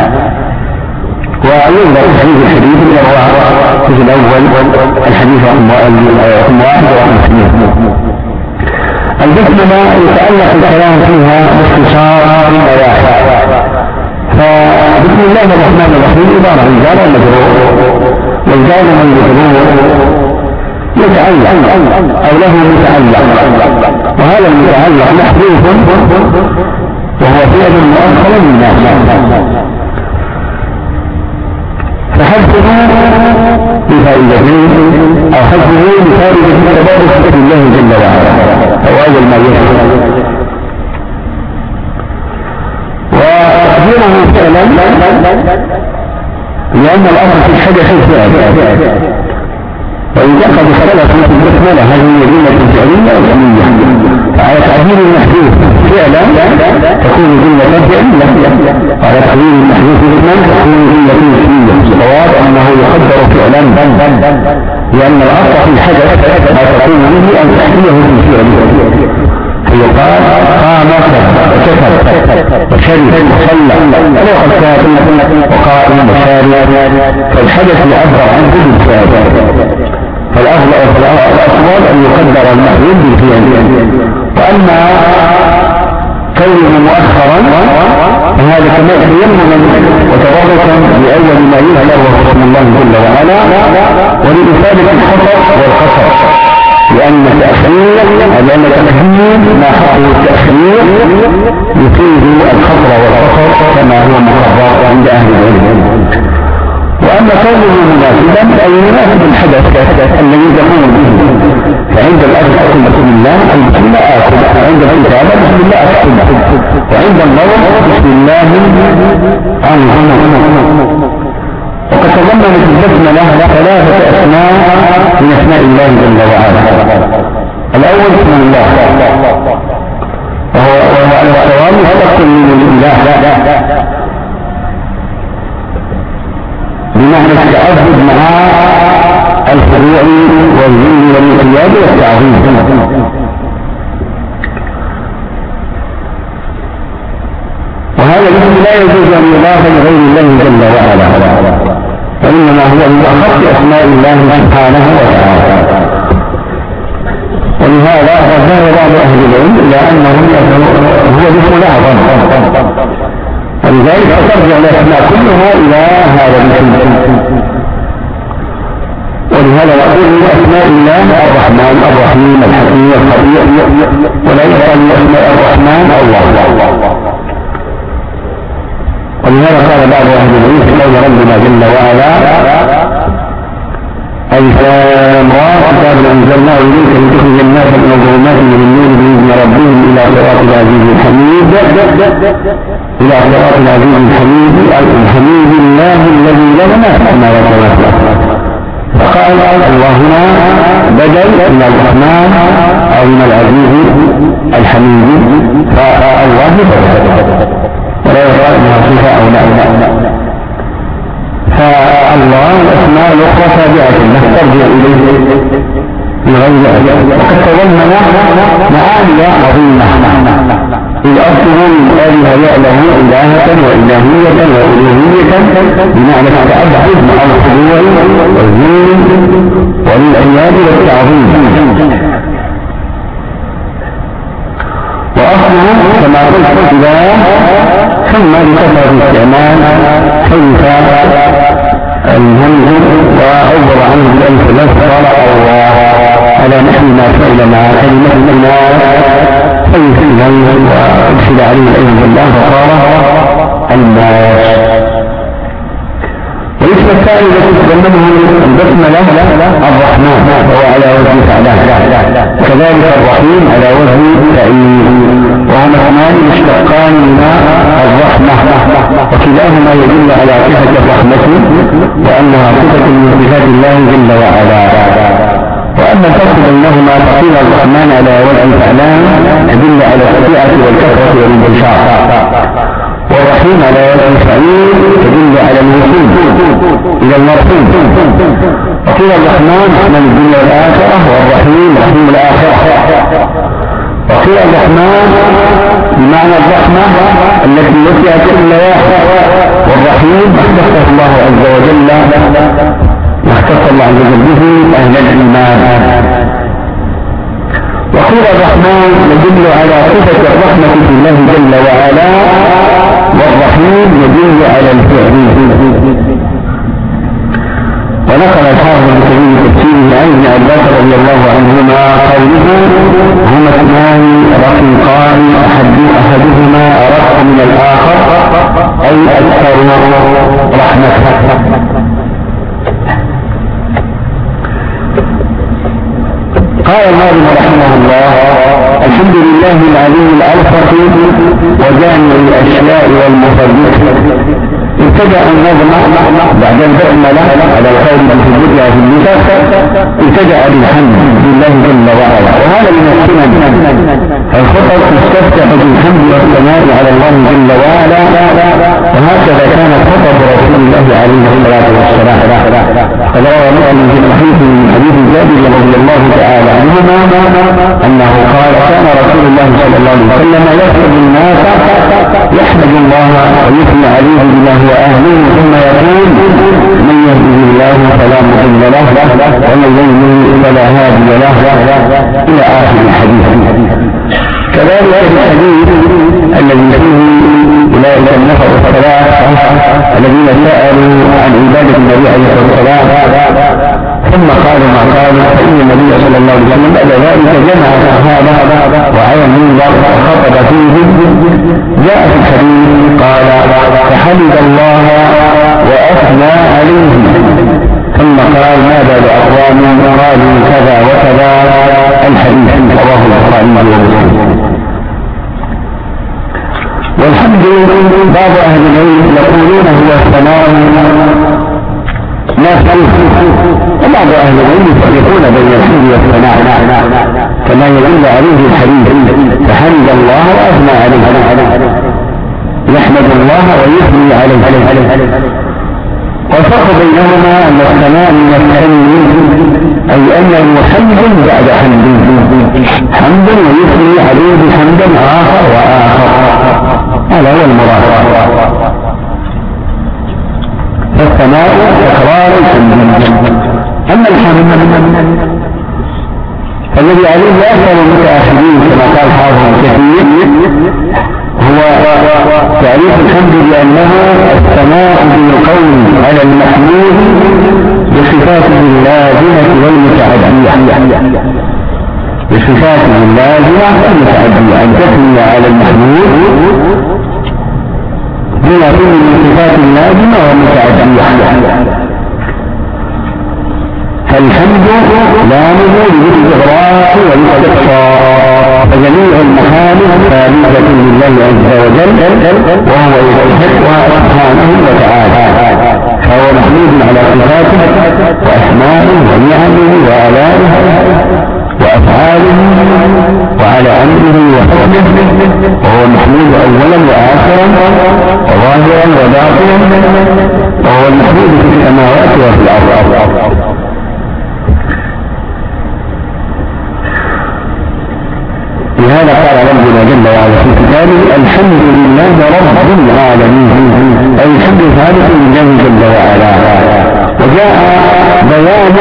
وينظر الحديث الحديث اللي هو الجزء الأول الحديث رقم واحد ورقم اثنين. البسملة يتعلق الكلام فيها باختصار النواحي. فبسم الله الرحمن الرحيم عبارة عن جار ومجرور، والجار والمجرور يتعلق أو له متعلق، وهذا المتعلق محذوف وهو فعل مؤخر للناس، فحذفه بفائدتين أو حذفه بفائدة التبارك باسم الله جل وعلا أو أول ما يفعل، وتقديره فعلا لأن الأصل في الحدث الفعل، وإذا قد اختلفوا في البسملة هل هي جملة فعلية أو اسمية، فعلى تعبير المحذوف فعلا تكون جملة فعلية، وعلى تعبير المحذوف اسما تكون جملة اسمية. الصواب أنه يقدر فعلا لأن الأصل في الحدث ما تكون به أن تحكيه في فعله، فيقال قام وكتب وشرب وصلى ولو كاتب وقائم وشارب، فالحدث يعبر عنه بالفعل، فالأفضل أن يقدر المحذوف بالفعل. وأما كونه مؤخرا فهذا كما تيمما وتبركا بأول ما يذكر وهو اسم الله جل وعلا، ولإفادة الخطأ والخطأ، لأن تأخير لأن تقديم ما حقه التأخير يفيد الخطر والخطر كما هو مقرر عند أهل العلم. وأما كونه مناسبا أي مناسب الحدث الذي تقوم به، فعند الأكل أكل بسم الله بسم الله آكل، وعند الكتابة بسم الله أكتب، وعند النوم بسم الله أنظم. وقد تضمنت البسملة ثلاثة أسماء من أسماء الله جل وعلا. الأول اسم الله، وهو الصواب يستقبل من الله بمعنى التعبد مع الخضوع والذل والانقياد والتعظيم. وهذا الاسم لا يجوز ان يضاف لغير الله جل وعلا، وانما هو من اخص اسماء الله سبحانه وتعالى. ولهذا ذهب بعض اهل العلم الى انه هو الاسم الاعظم، ولذلك ترجع الاسماء كلها الى هذا الاسم. ولهذا نقول من اسماء الله الرحمن الرحيم الحكيم الخبير، ولا يقال من اسماء الرحمن الله. ولهذا قال بعض اهل العلم في قول ربنا جل وعلا ألف لام را كتاب أنزلناه إليك لتخرج الناس من الظلمات إلى النور بإذن ربهم إلى صراط العزيز الحميد، إلى صراط العزيز الحميد الحميد الله الذي له ما في السماوات وما في الأرض. فقال الله هنا بدل من الرحمن أو من العزيز الحميد، فالله بدل ولا يقال انها صفه او لا. فالله الاسماء الاخرى تابعه له ترجع اليه من غير ذلك، وقد تضمن معاني عظيمه. الاصل من اله ياله الهه والهيه والالوهيه بمعنى التعبد مع الخضوع والذل والانقياد والتعظيم. واصله كما قلت اله ثم لكثرة الاستعمال حيث الهمز وعبر عنه بألف لفظ الله على نحو ما فعل مع كلمة الله حيث الهمز وأدخل عليه العلم بالله فقال الناس. والاسم الثاني الذي تضمنه البسملة الرحمن وهو على وزن فعلان، وكذلك الرحيم على وزن فعيل، وهما اثنان مشتقان من الرحمة، وكلاهما يدل على صفة الرحمة وأنها صفة من صفات الله جل وعلا، وأما الفرق بينهما فقيل الرحمن على وجه الإعلام تدل على السعة والكثرة والانتشار، والرحيم على وجه الفعيل تدل على الوصول إلى المرحوم. وقيل الرحمن رحمن الدنيا والآخرة، والرحيم رحيم الآخرة. وقيل الرحمن بمعنى الرحمة التي وسعت كل واحد، والرحيم اختص الله عز وجل واختص الله عز وجل به أهل الإيمان. وقيل الرحمن يدل على صفة الرحمة في الله جل وعلا، والرحيم يدل على الفعل. ونقل الحافظ ابن كثير في تفسيره عن ابن عباس رضي الله عنهما قوله هما اثنان رقيقان احدهما ارق من الاخر اي اكثر رحمه. قال الناظم رحمه الله: الحمد لله العلي الألفق وجامع الأشياء والمفرق. ابتدأ النظم بعد البسملة على الخير في الدنيا في النساء، ابتدأ بالحمد لله جل وعلا، وهذا من السنن. الخطب تستفتح بالحمد والثناء على الله جل وعلا، وهكذا كانت خطب رسول الله عليه الصلاة والسلام. قد روى مسلم في الصحيح من حديث جابر رضي الله تعالى عنهما أنه قال: كان رسول الله صلى الله عليه وسلم يخطب الناس يحمد الله ويثني عليه بما هو أهله، ثم يقول: من يهده الله فلا مضل له ومن يضلل فلا هادي له، إلى آخر الحديث. كذلك الحديث الذي فيه أولئك النفر الثلاثة الذين سألوا عن عبادة النبي عليه الصلاة والسلام ثم قالوا ما قالوا، فإن النبي صلى الله عليه وسلم بعد ذلك جمع الصحابة وعلى المنبر وخطب فيهم. جاء في الحديث قال: فحمد الله وأثنى عليهم، ثم قال: ماذا لأقوام قالوا كذا وكذا. الحديث رواه البخاري ومسلم. والحمد بعض أهل العلم يقولون هو الثناء ما فيه، وبعض أهل العلم يفرقون بين الحمد والثناء كما يدل عليه الحديث: فحمد الله وأثنى عليه، يحمد الله ويثني عليه. والفرق بينهما أن الثناء من التأمين، أي أنه حمد بعد حمد، حمد ويثني عليه حمدا آخر وآخر، هذا هو المراد. فالثناء تكرار الحمد. أما الحمد فالذي عليه أكثر المتأخرين كما قال حافظ كثير هو تعريف الحمد بأنه الثناء بالقول على المحمود بصفاته اللازمة والمتعدية، بصفاته اللازمة والمتعدية، أن تثني على المحمود بما فيه من صفات اللازمة والمتعدية. فالحمد لامه للاستغراق والاستقصاء، فجميع المحامد ثابتة لله عز وجل وهو يستحقها سبحانه وتعالى، فهو محمود على صفاته وأسمائه ونعمه وآلائه وأفعاله وعلى أمره وحكمه، وهو محمود أولا وآخرا وظاهرا وباطنا، وهو المحمود في السماوات وفي الأرض. لهذا قال ربنا جل وعلا في كتابه: الحمد لله رب العالمين، أي الحمد ثابت لله جل وعلا. وجاء بيان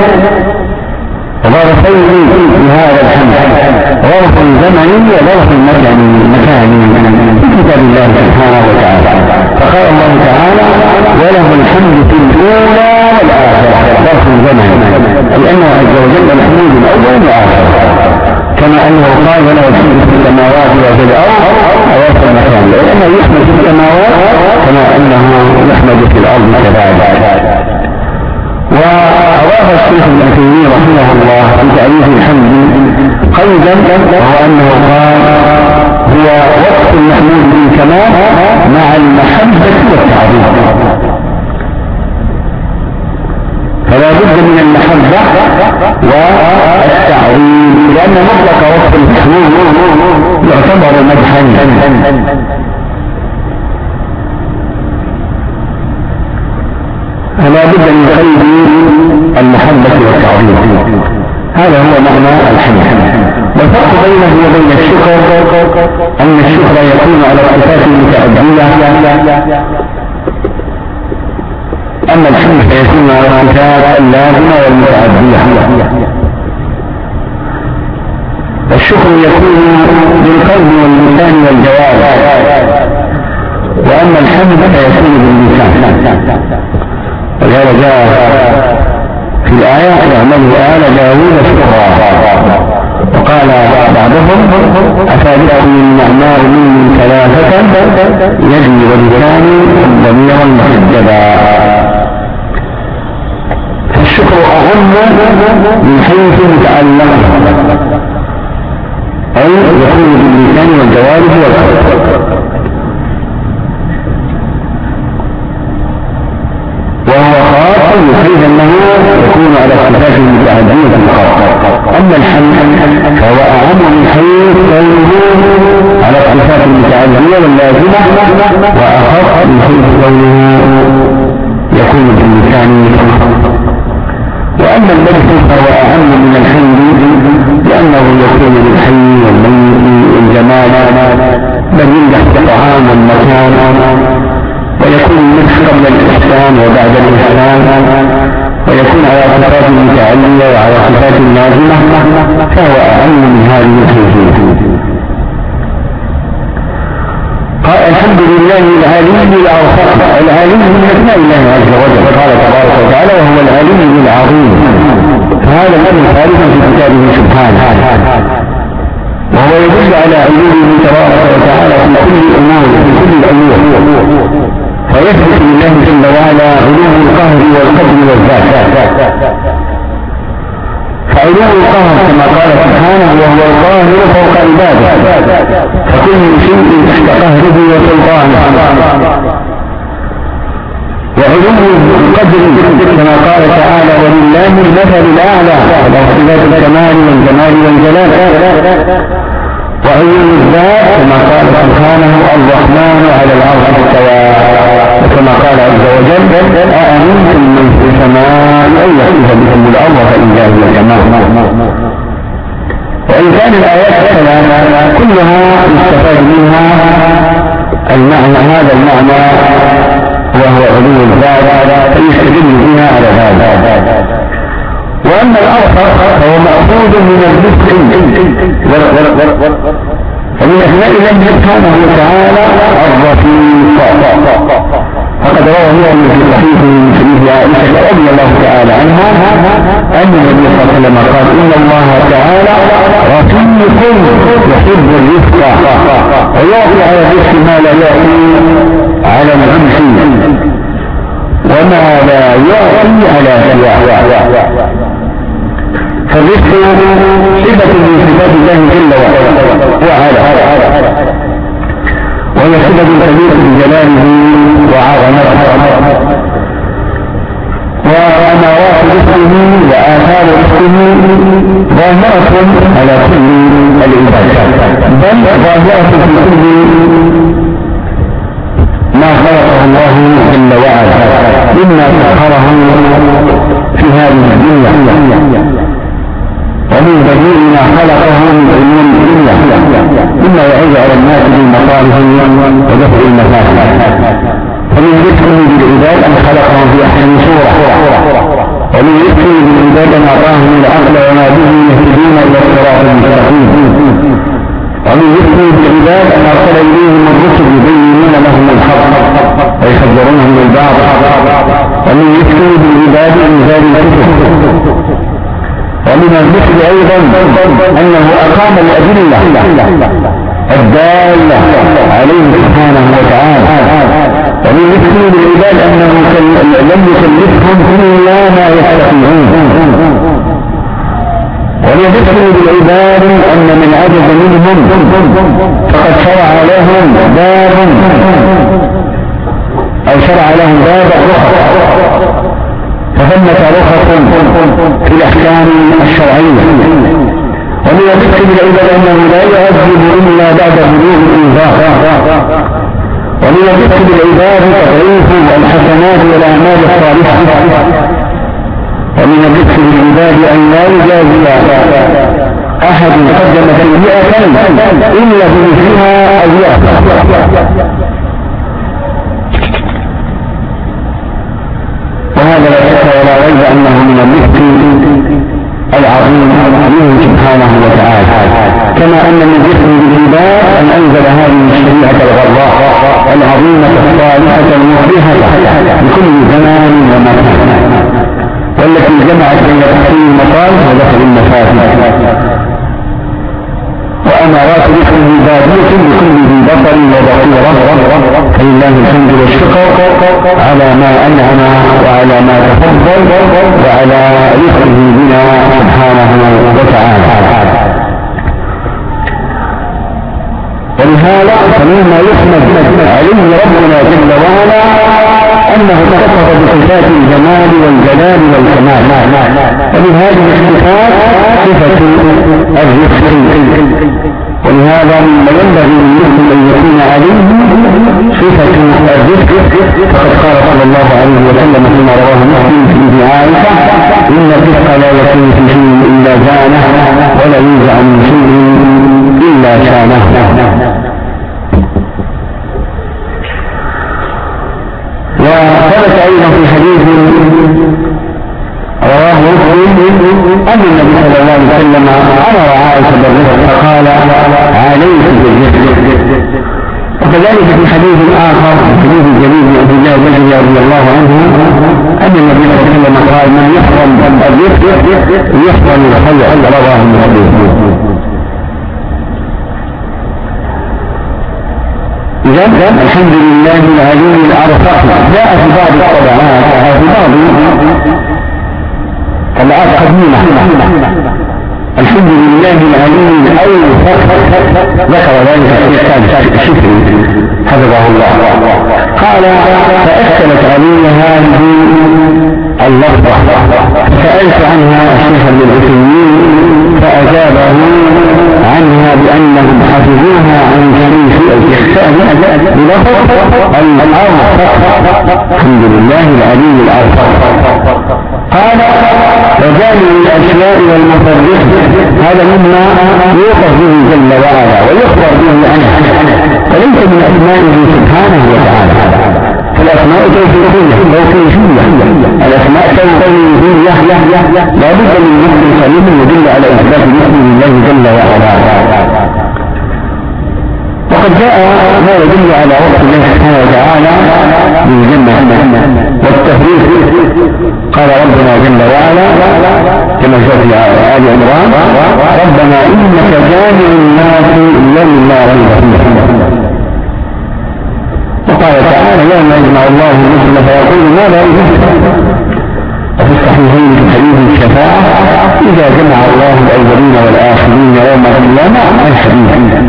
ظرفين لهذا الحمد، ظرف زمني وظرف مكاني في كتاب الله سبحانه وتعالى. فقال الله تعالى: وله الحمد في الأولى والآخرة، ظرف زمني، لأنه عز وجل محمود الأول والآخر، كما أنه قال: وله الحمد في السماوات وفي الأرض وفي المكان، لأنه يحمد في السماوات كما أنه يحمد في الأرض كذلك. وأضاف الشيخ ابن تيمية رحمه الله في تعريف الحمد قيدا، وهو أنه قال: هو وصف المحمود بالكمال مع المحبة والتعظيم، فلا بد من المحبة لأن مطلق وصف المحمود يعتبر مدحا، فلا بد من قيد المحبة والتعظيم. هذا هو معنى الحمد. والفرق بينه وبين الشكر أن الشكر يكون على الصفات المتعدية، أما الحمد فيكون على الصفات اللازمة والمتعدية. والشكر يكون بالقلب واللسان والجوارح، وأما الحمد فيكون باللسان. ولهذا جاء في الآية اعملوا آل داوود شكرا، وقال بعضهم أفادكم النعماء مني ثلاثة يدي ولساني ضميرا محجبا. فالشكر أهم من حيث متعلقه، أي يكون باللسان والجوارح والقلب، وهو خاص بحيث أنه يكون على صفات المتعدية الخاصة. أما الحمد فهو أعم من حيث كونه على الصفات المتعدية واللازمة، وأخف من حيث كونه يكون باللسان. وأما المدح فهو أعم من الحمد، لأنه يكون بالحي والميت والجمال، بل يمدح بالطعام والمكان، ويكون المدح قبل الإحسان وبعد الإحسان، ويكون على صفات متعلية وعلى صفات لازمة، فهو أعم من هذه الحيثية. قال الحمد لله العلي العظيم. العلي من أسماء الله عز وجل، قال تبارك وتعالى وهو العلي العظيم، فهذا الذي ثالث في كتابه سبحانه، وهو يدل على علوه تبارك وتعالى في كل الأمور في كل الأمور، فيثبت لله جل وعلا علو القهر والقدر والذات. فعلو القهر كما قال سبحانه وهو القاهر فوق عباده، فكل شيء تحت قهره وسلطانه. وعلو القدر كما قال تعالى ولله المثل الأعلى على صفات الكمال والجمال والجلال. وعلو الذات كما قال سبحانه الرحمن على العرش استوى، وكما قال عز وجل أأمنتم من في السماء أن يخسف بكم الأرض فإذا هي تمام. وإن كان الآيات الثلاثة كلها يستفاد منها المعنى هذا المعنى وهو علو الذات، فيستدل بها على هذا. وأما الأرض فهو مأخوذ من الذكر، ومن أسماء الله سبحانه وتعالى الرفيق. فقد روى مسلم في صحيح حديث عائشة رضي الله تعالى عنها أن النبي صلى الله عليه وسلم قال إن الله تعالى رفيق يحب الرفق، ويعطي على الرفق ما لا يعطي على العنف، وما لا يعطي على سواه. فالرفق صفة من صفات الله جل وعلا، وهي صفة كبيرة بجلاله وعظمته، وأمارات رفقه وآثار رفقه ظاهرة على كل العباد، بل ظاهرة في كل ما خلقه الله جل وعلا مما سخره في هذه الدنيا، ومن بديل ما خلقه من علوم الدنيا مما يعز على الناس بالمصالح ودفع المفاسد. فمن ذكره بالعباد أن خلقهم في أحسن صورة، ومن ذكره بالعباد أن أعطاهم العقل وما به يهتدون إلى الصراط المستقيم، ومن ذكره بالعباد أن أرسل إليهم الرسل يبينون لهم الحق ويحذرونهم من الباطل، ومن ذكره بالعباد إنزال الكتب. ومن الذكر أيضا أنه أقام الأدلة الدالة عليه سبحانه وتعالى. ومن ذكره بالعباد أنه لم يكلفهم إلا ما يستطيعون. ومن ذكره بالعباد أن من عجز منهم فقد شرع لهم باب أو شرع لهم باب الرخص، فثمة رخص في الأحكام الشرعية، ومن الذكر بالعبادة أنه لا يعذب إلا بعد بلوغ الإنفاق. ومن الذكر بالعبادة تضعيف الحسنات والأعمال الصالحة. ومن الذكر بالعبادة أن لا يجازي أحد قدم سيئة إلا بمثلها أو يأخذ. وهذا لا شك ولا ريب أنه من الذكر العظيم منه سبحانه وتعالى، كما أن من ذكر بالعباد أن أنزل هذه الشريعة الغراء العظيمة الصالحة المصلحة لكل زمان ومكان، والتي جمعت بين تحريم المصالح ودفع المفاسد وأمارات ذكر بادية لكل ذي بصر وبصيرة. فلله الحمد والشكر على ما أنعم وعلى ما تفضل وعلى رزقه بنا سبحانه وتعالى. ولهذا فمما يحمد عليه ربنا جل وعلا أنه اتصف بصفات الجمال والجلال والكمال، ومن هذه الصفات صفة الرزق. ولهذا مما ينبغي للمسلم أن يكون عليه صفة الرزق، فقد قال صلى الله عليه وسلم فيما رواه مسلم في عائشة: إن الرزق لا يكون في شيء إلا زانه ولا ينزع من شيء إلا شانه. وثبت أيضا في حديث رواه مسلم أن النبي صلى الله عليه وسلم أمر عائشة بالرزق فقال: عليك بالرزق. وكذلك في حديث آخر حديث الجليل بن عبد الله البجلي رضي الله عنه أن النبي صلى الله عليه وسلم قال: من يحرم الرزق يحرم الخير، رواه مسلم. إذن الحمد لله العلي الأرفق. جاء في بعض الطبعات أو في بعض طبعات قديمة الحمد لله العلي الأوفق، ذكر ذلك في الشكر حفظه الله. قال: فأشكلت علي هذه اللفظة فسألت عنها الشيخ ابن العثيمين فأجابه عنها بأنهم حفظوها عن شريف الإحسان بلفظ الأرفق، الحمد لله العلي الأرفق. قال: وجامع الأشياء والمفرق هذا مما يوقف به جل وعلا ويخبر به عنه، فليس من أسمائه سبحانه وتعالى. فالأسماء توفيقية توقيفية، الأسماء توقيفية لا بد من نص سليم يدل على إثبات اسم الله جل وعلا. وقد جاء ما يدل على وصف الله سبحانه وتعالى بالجنة والتفريق. قال ربنا جل وعلا كما جاء في آل عمران: ربنا إنك جامع الناس يوم لا ريب فيه. وقال تعالى: يوم يجمع الله الرسل فيقول ماذا أجبتم. وفي الصحيحين في حديث الشفاعة: إذا جمع الله الأولين والآخرين يوم القيامة الحديث.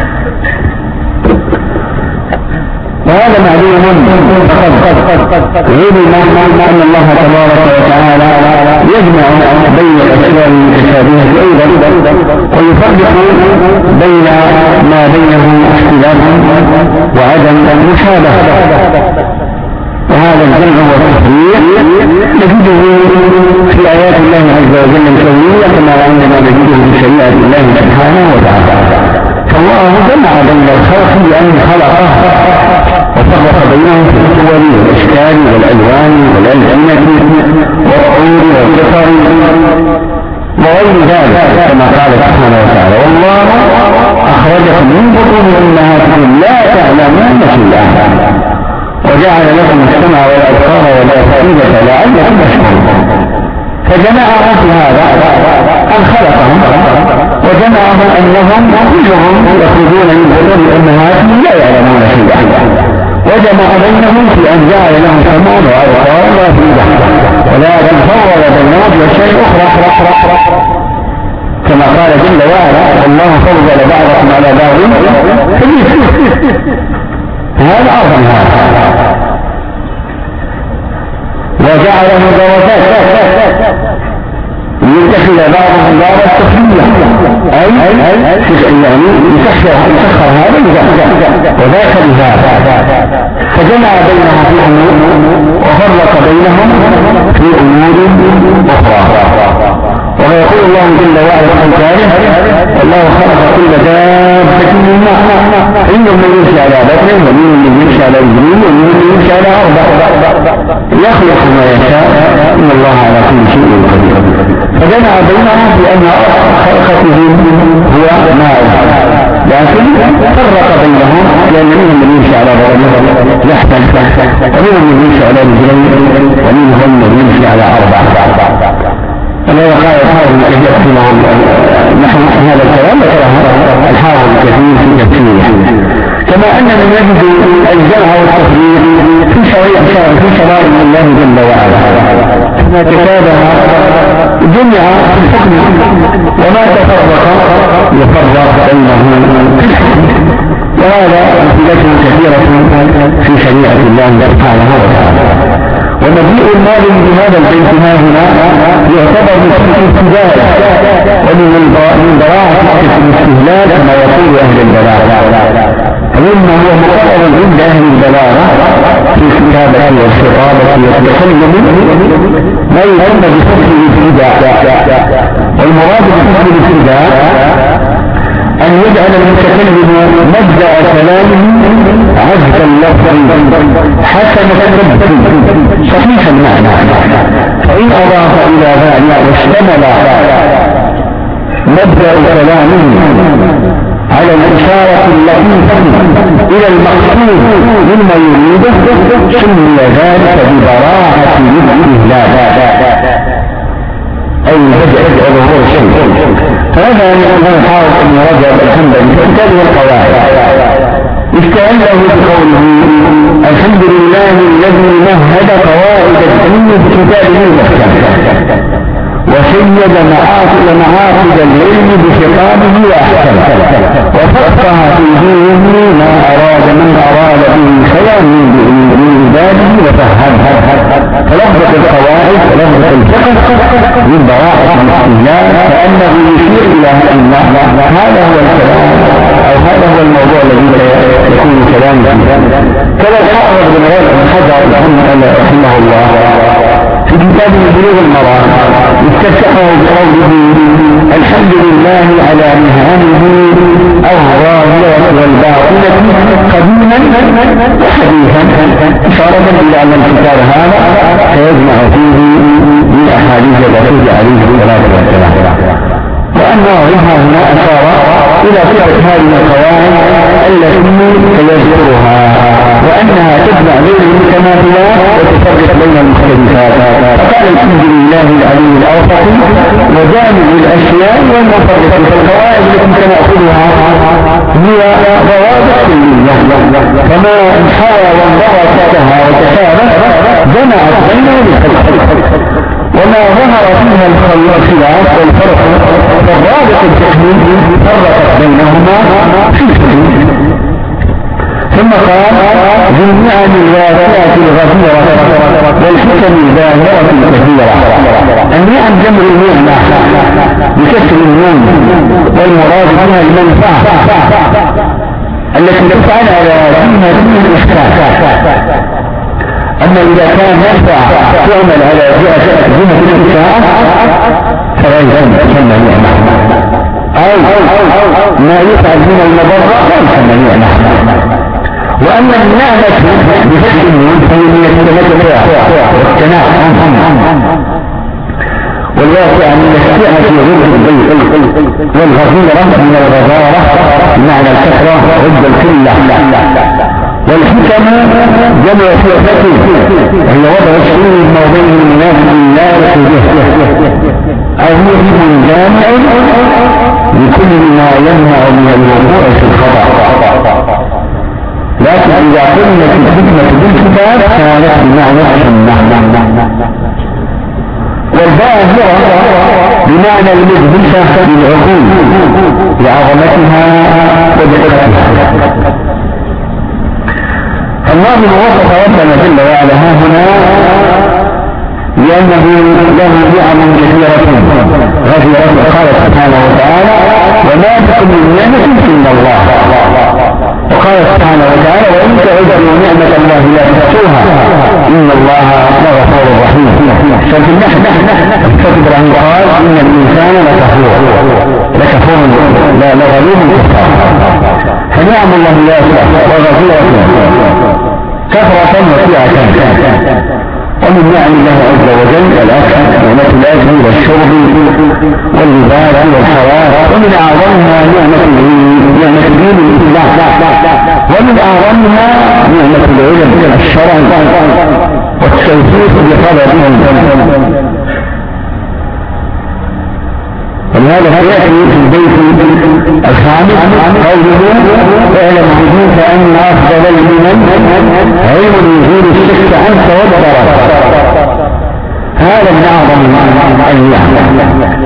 وهذا معلوم فقد علم أن الله تبارك وتعالى يجمع بين الأشياء المتشابهة أيضا ويفرق بين ما بينه اختلاف وعدم مشابهة. وهذا الجمع والتفريق نجده في آيات الله عز وجل الكونية كما عندما نجده في شريعة الله سبحانه وتعالى. فالله جمع بين الخلق بأن خلقه وفرق بينهم في الصور والاشكال والالوان والالسنه والطول والقصر وغير ذلك، كما قال سبحانه وتعالى: والله اخرجكم من بطون امهاتكم لا تعلمون شيئا وجعل لكم السمع والابصار والافئده لعلكم تشكرون. فجمعهم في هذا ان خلقهم، وجمعهم انهم كلهم يخرجون من بطون امهاتهم لا يعلمون شيئا، وجمع بينهم في أن جعل لهم سمعا وأبصارا وأفئدة، ولكن فوض بينهم بأشياء أخرى كما قال جل وعلا: الله فضل بعضكم على بعض في الرزق. هذا أعظم هذا. وجعله درجات ليتخذ بعضهم بعضا سخريا، أي يعني يسخر هذا وذاك لهذا، فجمع بينها في أمور وفرق بينهم في أمور أخرى. ويقول الله جل وعلا عن ذلك: الله خلق كل دابة من ماء، منهم من يمشي على بطن ومنهم من يمشي على رجلين ومنهم من يمشي على أربع، يخلق ما يشاء إن الله على كل شيء قدير. فجمع بينهم بأن خلقتهم هو ماء، لكن فرق بينهم لأن منهم من يمشي على بطن يحمل، ومنهم من يمشي على رجلين ومنهم من يمشي على أربع. فلا قال الحافظ الكثير رحمه نحو هذا الكلام ذكره الحافظ الكثير في تفسيره. كما أننا نجد الجمع والتفريق في شرائع في شرائع الله جل وعلا، ما تشابه جمع في الحكم وما تفرق يفرق بينه في الحكم، وهذا أمثلته كثيرة في شريعة الله سبحانه وتعالى. ومجيء المال بهذا البيت هنا يعتبر من الابتداء ومن براعة الاستهلال كما يقول أهل البلاغة، ومما هو مقرر عند أهل البلاغة في الكتابة والخطابة والتكلم ما يسمى بحكم الابتداء. والمراد بحكم الابتداء أن يجعل المتكلم مبدأ كلامه عذب اللفظ حسن التبدل صحيح المعنى، فإن أضاف إلى ذلك واشتمل مبدأ كلامه على الإشارة اللطيفة إلى المقصود مما يريده سمي ذلك ببراعة الاستهلال أي بدء ظهور شيء. فهذا من حافظ ابن رجب الحنبلي في كتابه القواعد استهله بقوله: الحمد لله الذي مهد قواعد الدين بكتابه المحكم وسيد معاقد معاقد العلم بخطابه واحكمه وفقه في دينه ما اراد من اراد به خيرا من عباده وفهمه. فلفظة القواعد ولفظة الفقه من براءة الاستهلال كأنه يشير إلى أن هذا هو الكلام أو هذا هو الموضوع الذي يكون كلام فيه. كما الحافظ بن حجر رحمه الله في كتابه بلوغ المرام استفتحه بقوله: الحمد لله على نهامه الظاهرة والباطنة قديما وحديثا، إشارة إلى أن الكتاب هذا سيجمع فيه من أحاديث الرسول عليه الصلاة والسلام، وأن الله هنا أشار إلى صفة هذه القواعد التي سيذكرها وأنها تجمع بين المتماثلات وتفرق بين المختلفات. فقال: الحمد لله العلي الأوسط وجامع الأشياء والمفرق. القواعد التي سنأخذها هي ضوابط كلية، فما انحوى وانضوى تحتها وتشابه جمعت بينه بالخلق، وما ظهر فيها الخلاف والفرق فالرابط التكليف فرقت بينهما في الفقه. ثم قال: ذي النعم الواسعة الغفيرة والحكم الباهرة الكثيرة. النعم جمع النعمة بكسر النون، والمراد بها المنفعة التي تفعل على فيها دون الإحسان. أما إذا كان ينفع تعمل على جهة الإنفاع فلا يسمى نعمة، أو ما يفعل من المضرة لا يسمى نعمة. وأما النعمة بفتح النون فهي من التمتع والتناعم، والواقع من السعة في ضد البيت، والغفيرة من الغزارة بمعنى الكثرة ضد القلة. والحكم جمع فئته وهي وضع الشيء الموضوع المناسب لله به، أو هو اسم جامع لكل ما يمنع من الوقوع في الخطأ. لكن إذا قلنا في الحكمة بالكتاب كانت بمعنى السنة. والظاهرة بمعنى المدهشة للعقول لعظمتها ودقتها. الله وصف ربنا جل وعلا ها هنا لأنه له نعم كثيرة غفيرة. قال سبحانه وتعالى: وما بكم من نعمة من الله. وقال سبحانه وتعالى وإن تعدوا نعمة الله لا تحصوها إن الله لغفور رحيم. ففي النحل إبراهيم قال إن الإنسان لكفور لكفور لا لغلوب كفار. فنعم الله واسعة وغفورة كثرة وسعة. ومن نعم الله عز وجل الأكل نعمة الأكل والشرب واللباس والحياة. ومن أعظمها نعمة نعمة دين الإسلام. ومن أعظمها نعمة العلم الشرعي والتوفيق بطلبه. ولهذا سيأتي في البيت الخامس قوله اعلم بذلك أن أفضل المنن علم يزيل الشك عنك والضرر. هذا من أعظم النعم.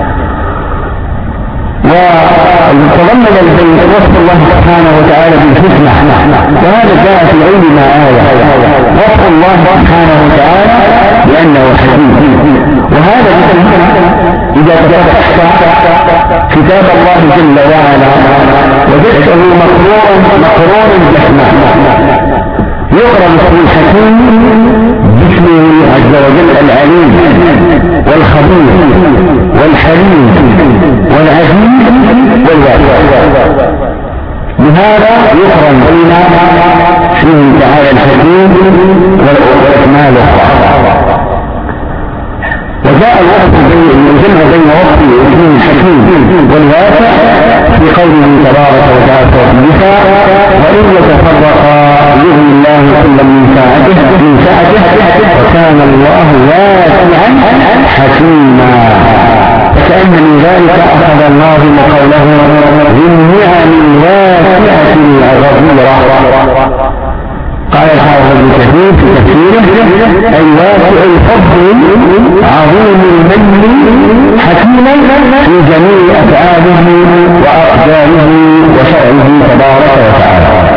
وتضمن البيت وصف الله سبحانه وتعالى بالحكمة، وهذا جاء في علم ما آية وصف الله سبحانه وتعالى بأنه حكيم. وهذا إذا تفتحت كتاب الله جل وعلا وجدته مقرورا مقرورا بالأسماء، يقرأ اسم الحكيم باسمه عز وجل العليم والخبير والحليم والعزيز والواسع. لهذا يقرأ بين اسمه تعالى الحكيم والأسماء الأخرى. وجاء الوصف الجمع بين وصف اسمه الحكيم والواسع في قوله تبارك وتعالى في النساء وإن يتفرقا يغني الله كلا من سعته من سعته وكان الله واسعا حكيما. فكأن من ذلك أخذ الناظم قوله بالنعم الواسعة الغفيرة. قال الحافظ ابن كثير في تفسيره أي واسع الفضل عظيم المن حكيما في جميع أفعاله وأقداره وشرعه تبارك وتعالى.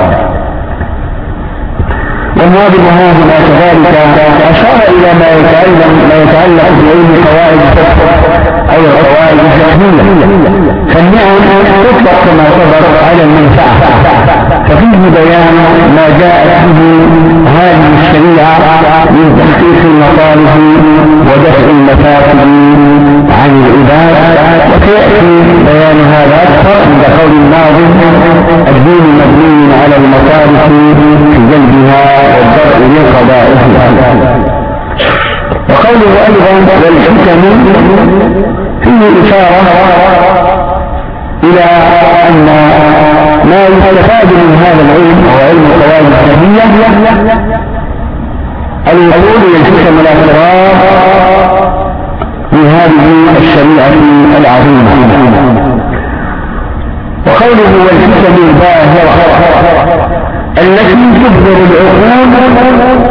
والناظم هنا كذلك أشار إلى ما يتعلق ما يتعلق بعلم قواعد الفقه أو القواعد الفقهية. فالنعم تطلق كما سبق على المنفعة، ففيه بيان ما جاءت به هذه الشريعة من تحقيق المطالب ودفع المفاسد عن العباد. وسيأتي بيان هذا أكثر عند قول الناظم الدين مبني على المصالح في جلبها والدرء لقضائها. وقوله أيضا والحكم فيه إشارة إلى أن ما يستفاد من هذا العلم هو علم القواعد الفقهية الوصول إلى الحكم الأسرار من هذه الشريعة العظيمة. وقوله والحكم الباهرة التي تبذر العقول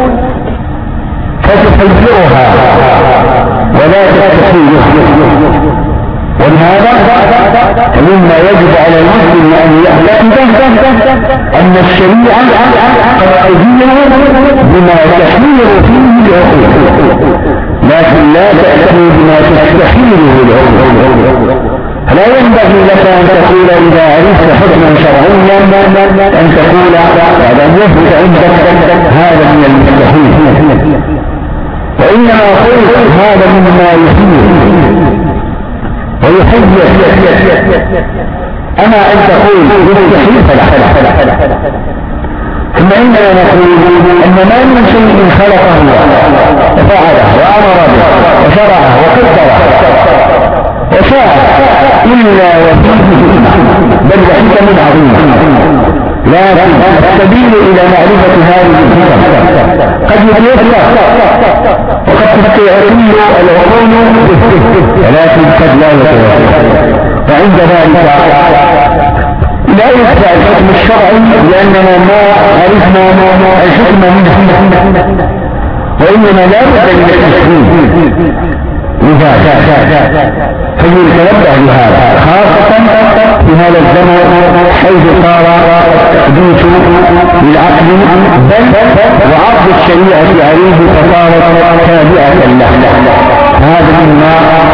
فتحذرها ولا تستحيلها. ولهذا مما يجب على المسلم أن يعتقد أن الشريعة قد تزيل بما تحير فيه العقول، لكن لا تأتي بما تستحيله العقول. فلا ينبغي لك أن تقول إذا عرفت حكما شرعيا أن تقول بعد أن يثبت عندك هذا من المستحيل، وإنما قلت هذا مما يحير ويحير. أما أن تقول يستحيل فلا. ثم إننا نقول أن ما من شيء خلقه وفعله وأمر به وشرعه وقدره وشاء إلا وفيه بل وحكم عظيمة. لكن السبيل إلى معرفة هذه الحكم قد يتيسر وقد تستطيع العقول ولكن قد لا يتيسر. وعند ذلك لا يتبع الحكم الشرعي لأننا ما عرفنا الحكم منه، وإنما لا بد من التسليم لذلك. فليتنبه لهذا خاصة في هذا الزمن حيث صار التحديث للعقل بل وعرض الشريعة عليه فصارت تابعة له. هذا مما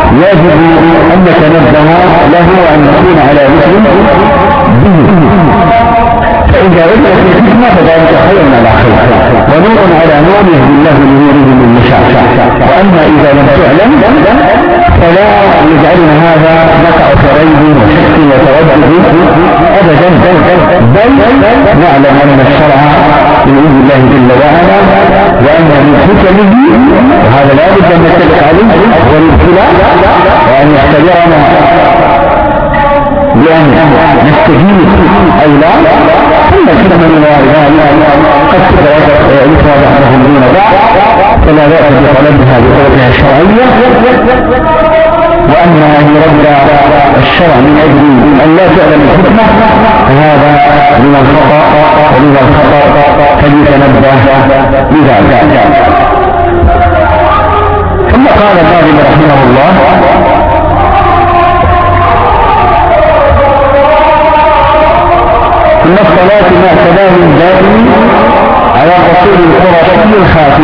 يجب أن نتنبه له وأن نكون على مثل به، فإذا أدرك الحكمة فذلك خير من الآخر، ونور على نور يهدي الله لنوره من يشاء. وأما إذا لم تعلم فلا يجعلنا هذا نقع في ريب وشك وتردد أبدا، بل نعلم أن الشرع من عند الله جل وعلا، وأن من حكمه، وهذا لا بد أن نتفق عليه، هو الابتلاء، وأن يختبرنا بأن نستجيب أو لا. ثم الحكمة من وراء ذلك قد يتوضح بعضهم دون بعض، فلا بأس بطلبها بطرقها الشرعية. وأما أن يرد الشرع من أجل أن لا تعلم الحكمة فهذا من الخطأ ومن الخطأ، فليتنبه لذلك. ثم قال الناظم رحمه الله: ثم الصلاة مع سلام دائم على الرسول القرشي الخاتم.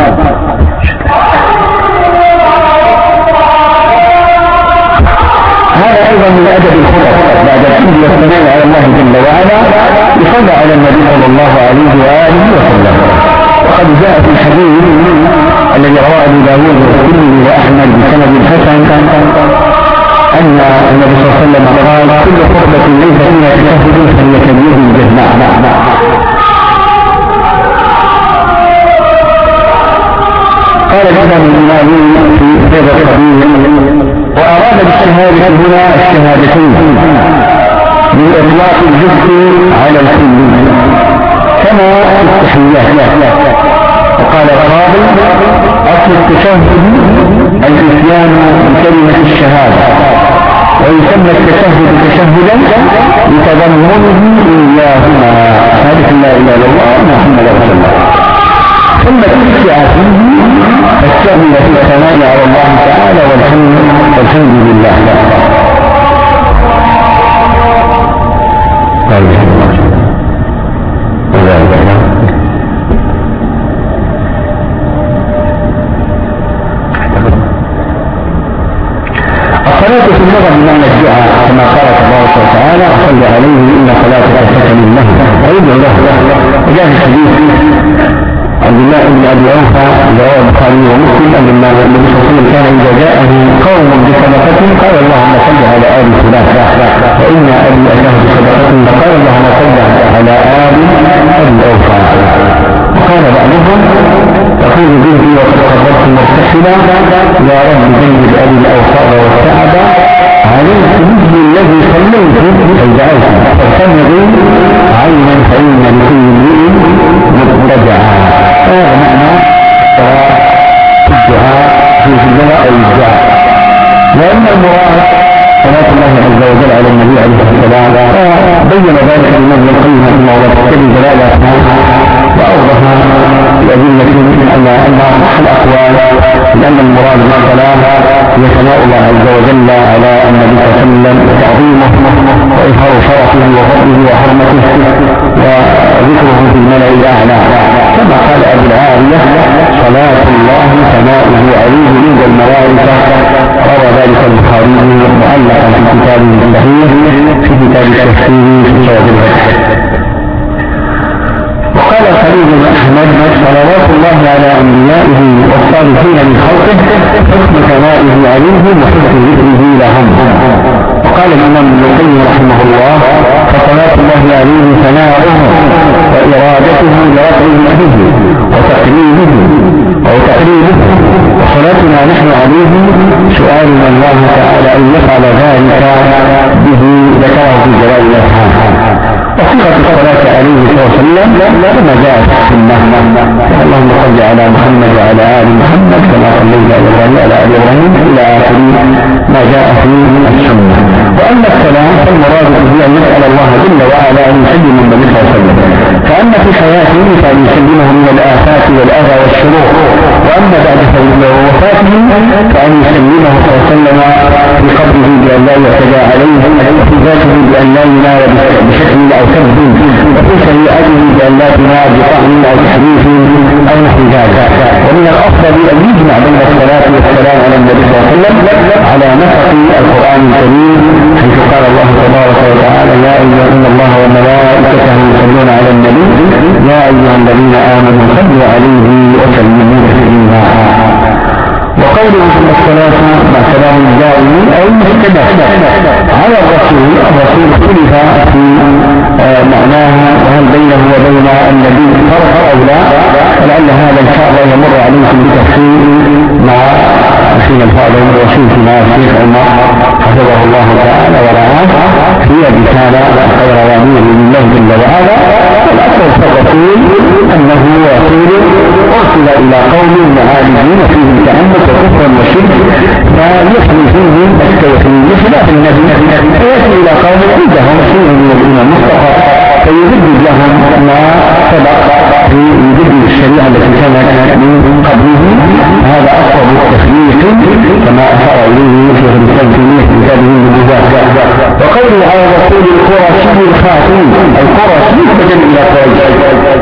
هذا أيضا من أدب الخطب بعد الحمد والثناء على الله جل وعلا، يصلى على النبي صلى الله عليه وآله وسلم. وقد جاء في الحديث الذي رواه أبو داود والترمذي وأحمد بسند حسن أن النبي صلى الله عليه وسلم قال: كل خطبة ليس فيها تشهد فهي كبير الجزاء. قال الإمام النووي في هذا الحديث: وأراد بالشهادة هنا الشهادتين من إطلاق الجزء على الكل كما في التحيات. وقال القاضي: أصل التشهد الإتيان بكلمة الشهادة، ويسمى التشهد تشهدا لتضمنه إياهما، شهادة لا إله إلا الله محمد رسول الله. ثم تشفع فيه الشأن في الثناء على الله تعالى والحمد والحمد لله. الصلاة في اللغة بمعنى الدعاء، كما قال تبارك وتعالى: صل عليه إن صلاتك سكن له ويدعو له. وجاء في الحديث عبد الله بن ابي اوفى رواه البخاري ومسلم ان النبي صلى الله عليه وسلم كان اذا جاءه قوم بصدقه قال: اللهم صل على ال فلان، وان ابي اتاه بصدقه فقال: اللهم صل على ال ابي اوفى. وقال بعضهم: تقول بنتي وقد قررت مرتحلا يا رب جنب ابي الاوفاء والسعد عليك مثل الذي صليت اي دعوت فارتمضي عينا فان لكل مضطجعا. هذا معنى الدعاء في الدعاء أو الدعاء. وأن المراد صلاة الله عز وجل على النبي عليه الصلاة والسلام بين ذلك الإمام ابن القيم رحمه الله تقتضي دلالة وأوضح بأدلة أن أن أصح الأقوال لأن المراد بالصلاة هي ثناء الله عز وجل على النبي صلى الله عليه وسلم وتعظيمه وإظهار شرفه وفضله وحرمته وذكره في الملأ الأعلى، كما قال أبو العالية: صلاة الله ثناؤه عليه عند الملائكة. روى ذلك البخاري معلقا في كتابه الصحيح في كتاب التفسير في سورة الفتح. وقال الخليل بن أحمد: صلوات الله على أنبيائه والصالحين من خلقه حسن ثنائه عليهم وحسن ذكره لهم. وقال الإمام ابن القيم رحمه الله: فصلاة الله عليه ثناؤه وإرادته لرفعه به وتقريبه وتقريبه، وصلاتنا نحن عليه سؤالنا الله تعالى أن يفعل ذلك به ذكره في جلال الأفهام. وصيغة الصلاة عليه صلى الله عليه وسلم كما جاء في السنة: اللهم صل على محمد وعلى آل محمد كما صليت على إبراهيم وعلى آل إبراهيم إلى آخر ما جاء فيه من السنة. وأما السلام فالمراد به أن يسأل الله جل وعلا أن يسلم النبي صلى الله عليه وسلم، فأما في حياته فأن يسلمه من الآفات والأذى والشرور، وأما بعد وفاته فأن يسلمه صلى الله عليه وسلم في قبره بأن لا يعتدى عليه، وفي ذاته بأن لا ينال بشكل أو كذب، وفي شريعته بأن لا تنال بطعن أو تحريف أو نحو ذلك. ومن الأفضل أن يجمع بين الصلاة والسلام على النبي صلى الله عليه وسلم على نسق القرآن الكريم، حيث قال الله تبارك وتعالى: يا أيها إن الله وملائكته يصلون على النبي يا أيها الذين آمنوا صلوا عليه وسلموا تسليما. وقوله ثم الصلاة مع سلام الدائم أي مستمر على الرسول. الرسول اختلف في معناها وهل بينه وبين النبي فرق أو لا، ولعل هذا إن شاء الله يمر عليكم بتفصيل مع أخينا الفاضل الرسول فيما الشيخ عمر حفظه الله تعالى ورعاه في الرسالة الخيروانية لله جل وعلا. والأصل في الرسول أنه رسول أرسل إلى قوم معالجين فيهم تعنت وكفرا وشرك فيحمي فيهم التوحيد بخلاف النبي فيأتي إلى قوم عندهم شيء من الدين المصطفى فيجدد لهم ما سبق في يجدد الشريعة التي كانت من قبله. هذا أقرب التخليق كما أشار إليه شيخ الإسلام في كتابه النبوات. وقوله على الرسول القرشي الخاتم القرشي بدل إلى قريش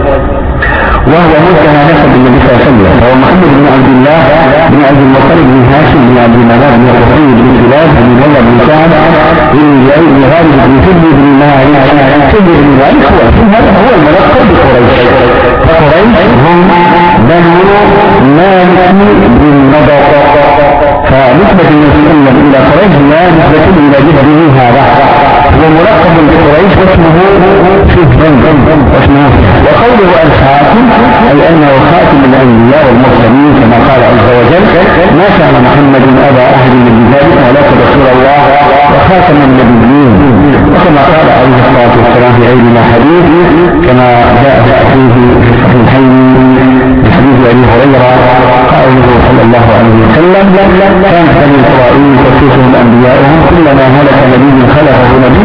وهو منتهى نسب النبي صلى الله عليه وسلم، وهو محمد بن عبد الله بن عبد المطلب بن هاشم بن عبد المناف بن قصي بن كلاب بن مولى بن كعب بن زيد بن غالب بن فهد بن مالك فهد بن مالك هو هذا هو الملقب بقريش. فقريش هم بنو مالك بن نضر، فنسبة النبي صلى الله عليه وسلم إلى قريش لا نسبة إلى جده هذا، هو ملقب بقريش واسمه فهد واسمه. وقوله الخاتم أي أنه خاتم الأنبياء والمرسلين كما قال عز وجل: ما كان محمد أبا أحد من ذلك ولكن رسول الله وخاتم النبيين. وكما قال عليه الصلاة والسلام في غير حديث كما جاء في الصحيحين من حديث أبي هريرة قوله صلى الله عليه وسلم: كانت بني إسرائيل تسوسهم أنبياؤهم كلما هلك نبي خلفه نبي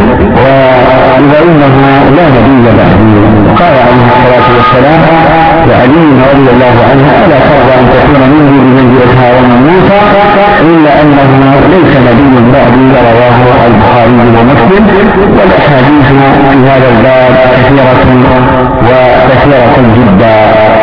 وإذا إنه لا نبي بعده. وقال عليه الصلاة والسلام لعلي رضي الله عنه: ألا ترضى أن تكون مني بمنزلة هارون موسى إلا أنه ليس نبي بعدي. رواه البخاري ومسلم. والأحاديث في هذا الباب كثيرة وكثيرة جدا.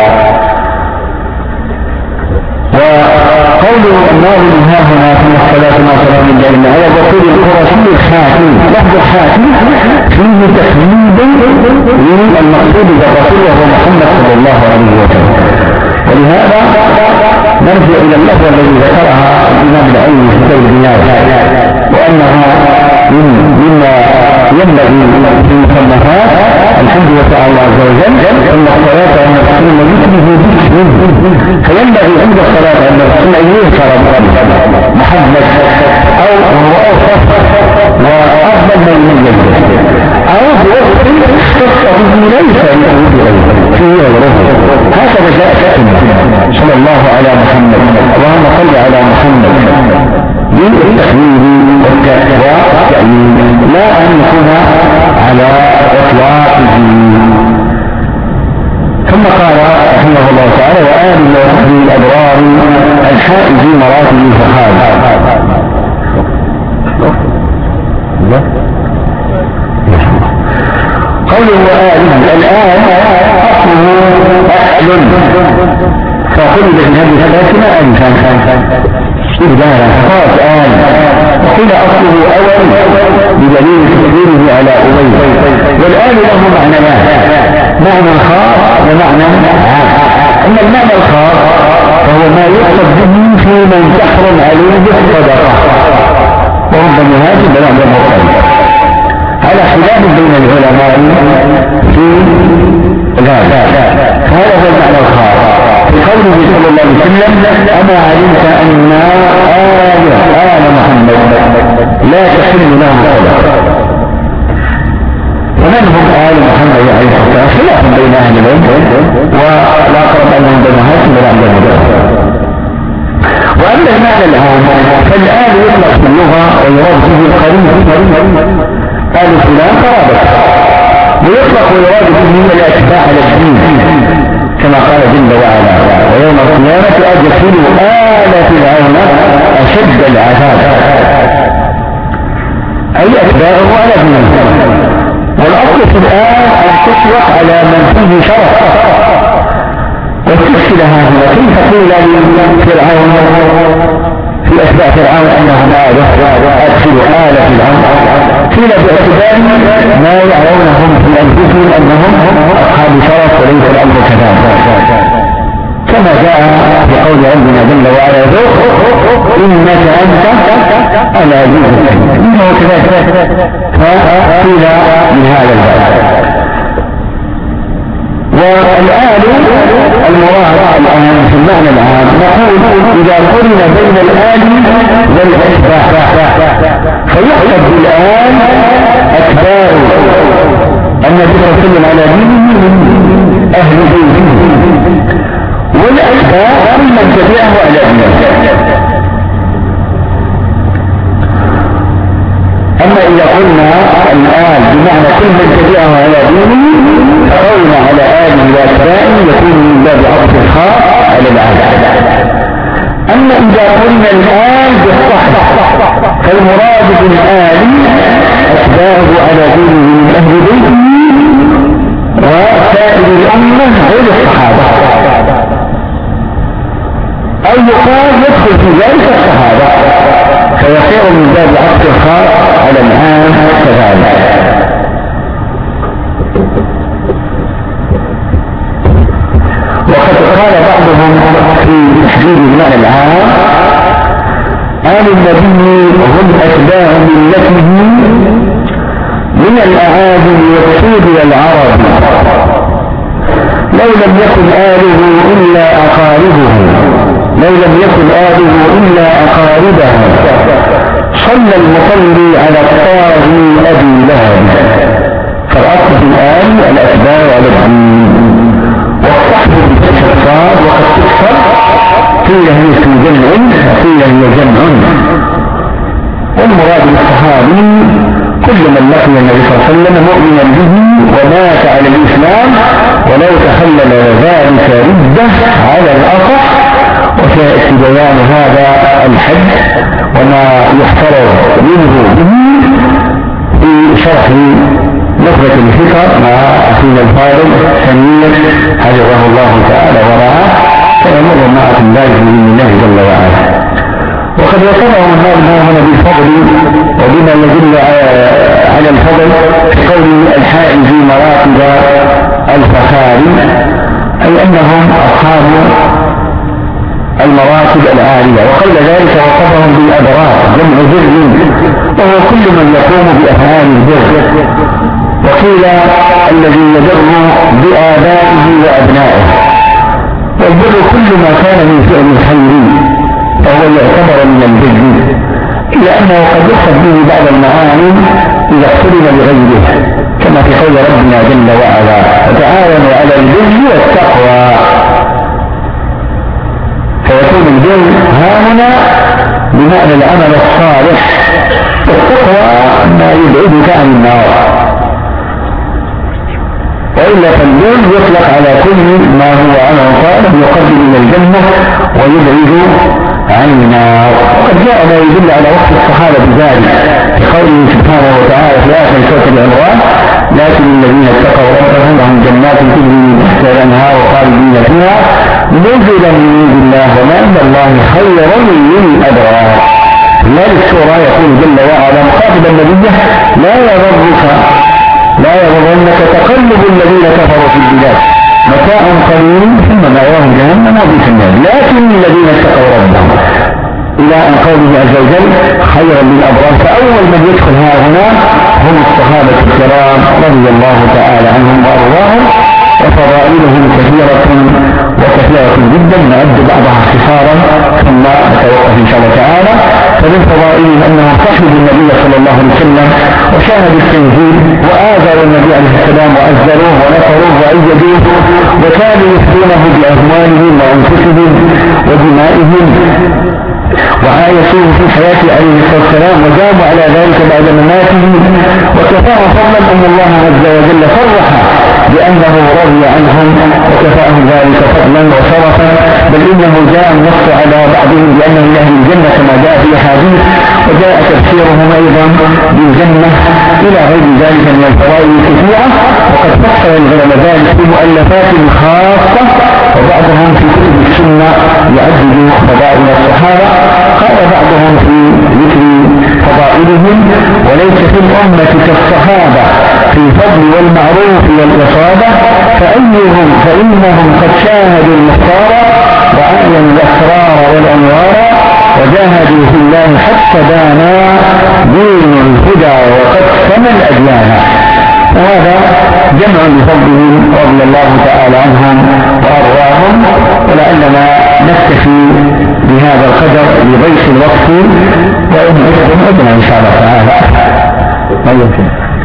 وقوله الناظم ها هنا في الصلاة والسلام على على الرسول القرشي الخاتم. لفظ الخاتم فيه تخليد للمقصود بالرسول وهو محمد صلى الله عليه وسلم. ولهذا نرجع إلى اللفظ الذي ذكرها الإمام العلمي في كتاب البيان وأنها مما ينبغي في المصنفات الحمد لله الله عز وجل أن الصلاة أن تكون ذكره ذكره، فينبغي عند الصلاة أن تكون يذكر محمد أو هو أوصف وأفضل من يميز أو بوصف اختص به ليس يميز غيره في غيره. هكذا جاء صلى الله على محمد اللهم صل على محمد بالتحميد والتأمين لا أن يكون على إطلاقه. ثم قال رحمه الله تعالى: وآل وصحبه الأبرار الحائز مراتب الفخار. قوله وآله الآن أصله أهل فقلب من هذه الثلاثة ألفا إبدالا خاص آل، وقيل أصله أول بدليل تكبيره على أبي. والآل له معنيان: معنى خاص ومعنى عام. أما المعنى الخاص فهو ما يقصد به في من تحرم عليه الصدقة وربما هذا بلغ المرتبط على خلاف بين العلماء في ذلك. هذا هو المعنى الخاص في قوله صلى الله عليه وسلم: أما علمت أن آل آل محمد لا تحل له صدقة. ومن هم آل محمد عليه الصلاة والسلام؟ خلاف بين أهل العلم ولا قرب أنهم بمهاتم ولا عندهم. وأما المعنى العام فالآل يطلق في اللغة ويراد به القريب آل فلان قرابة، ويطلق ويراد به الأتباع على الدين كما قال جل وعلا: ويوم القيامة أدخل آل فرعون أشد العذاب، أي أتباعه على دينه. والأصل في الآن أن تطلق على من فيه شرف، والسلسلة هنا كيف قيل لفرعون في أتباع فرعون أنهم أدخلوا آل فرعون؟ قيل باعتبار ما يرونهم في أنفسهم أنهم أصحاب شرف وليس الأمر كذلك، كما جاء في قول ربنا جل وعلا ذوق إنك أنت العزيز الحكيم، إنه كذلك. فقيل من هذا الباب. والآل المراد الآن في المعنى العام نقول إذا قرن بين الآل والأتباع فيحسب بالآل أتباع النبي صلى الله عليه وسلم على دينه من أهل بيته، والأتباع من تبعه على دينه. أما إذا قلنا الآل بمعنى كل من تبعه على دينه فقولنا على آله وأتباعه يكون من باب عطف الخاص على الآل. أما إذا قلنا الآل بالصحب فالمراد بالآل أتباعه على دينه من أهل بيته وسائر الأمة غير الصحابة، أو يقال يدخل في ذلك الصحابة فيصير من باب عطف الخاص على العام كذلك. وقد قال بعضهم في تحديد المعنى العام آل النبي هم أتباع ملته من الأعاجم والسود والعرب، لو لم يكن آله إلا أقاربه لو لم يكن آله إلا أقاربه صلى المصلي على الطاغي أبي لهب. فالأصل في الآل الأتباع على الدين، والصحب بفتح الصاد وقد تكسر، قيل هي اسم جمع قيل هي جمع. والمراد بالصحابي كل من لقي النبي صلى الله عليه وسلم مؤمنا به ومات على الإسلام ولو تخلل ذلك ردة على الأصح. وسيأتي بيان هذا الحد وما يحترز منه به في شرح نخبة الفكر مع أخينا الفاضل سمير حفظه الله تعالى ورعاه، فيمر معكم ذلك بإذن الله جل وعلا. وقد وصفهم الناس هنا بالفضل وبما يدل على الفضل في قول الحائز في مراتب الفخاري، أي أنهم أصحاب المراتب العالية. وقبل ذلك وصفهم بالأبرار جمع بر وهو كل من يقوم بأفعال البر، وقيل الذي يبر بآبائه وأبنائه. والبر كل ما كان من فعل الخير فهو يعتبر من البر، إلا أنه قد يقصد به بعض المعاني إذا اقترن بغيره، كما في قول ربنا جل وعلا وتعاونوا على البر والتقوى. فيكون البر ها هنا بمعنى العمل الصالح، والتقوى ما يبعدك عن النار، وإلا فالبر يطلق على كل ما هو عمل صالح يقرب إلى الجنة ويبعد عن النار. وقد جاء ما يدل على وصف الصحابة بذلك في قوله سبحانه وتعالى في آخر سورة العمران لكن الذين اتقوا ربهم لهم جنات تجري من تحتها الأنهار خالدين فيها نزلا من عند الله وما عند الله خير للأبرار. لا للسورة يقول جل وعلا مخاطبا نبيه لا يغرك لا يغرنك تقلب الذين كفروا في البلاد متاع قليل ثم مأواهم جهنم وبئس المصير لكن الذين اتقوا ربهم إلى أن قوله عز وجل خيرا للأبرار. فأول من يدخل ها هنا هم الصحابة الكرام رضي الله تعالى عنهم وأرضاهم، وفضائلهم كثيرة وكثيرة جدا نعد بعضها اختصارا ثم نتوقف إن شاء الله تعالى. فمن فضائلهم أنهم صحبوا النبي صلى الله عليه وسلم وشاهدوا التنزيل وآذروا النبي عليه السلام وأزروه ونصروه وأيدوه، وكانوا يفدونه بأموالهم وأنفسهم ودمائهم وعايشوه في حياته عليه الصلاة والسلام وجابوا على ذلك بعد مماته. وكفاه فضلا أن الله عز وجل صرح بأنه رضي عنهم وكفاه ذلك فضلا وشرفا، بل إنه جاء النص على بعضهم بأنه من أهل الجنة كما جاء في أحاديث، وجاء تفسيرهم أيضا بالجنة إلى غير ذلك من الفوائد الكثيرة. وقد فسر العلماء ذلك في مؤلفات خاصة وبعضهم في كتب السنة يعدد فضائل الصحابة. قال بعضهم في ذكر فضائلهم: وليس في الأمة كالصحابة في الفضل والمعروف والإصابة، فأيهم فإنهم قد شاهدوا المختار وعاينوا الأسرار والأنوار، وجاهدوا في الله حتى بانا دين الهدى وقد سمى الأديان. وهذا جمع لفضلهم رضي الله تعالى عنهم وأرضاهم. ولعلنا نكتفي بهذا القدر لضيف الوقت، وإن عدتم عدنا إن شاء الله تعالى. ما يمكن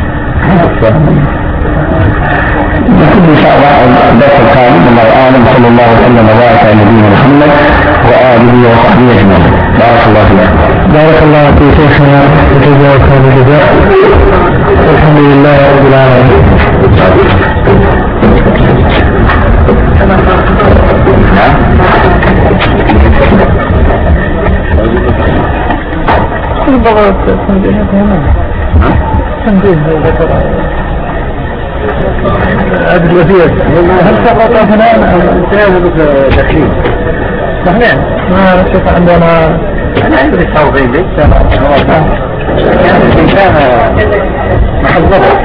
نكون إن شاء الله الدرس القادم. الله أعلم. صلى الله وسلم وبارك على نبينا محمد وآله وصحبه أجمعين. بارك الله فيك. بارك الله في شيخنا وجزاك خير الجزاء. الحمد لله رب العالمين. عبد الوثيق هل سقط هنا دخيل صحيح؟ ما نشوف عندنا أنا عندي التوضيح ليس كان محظوظ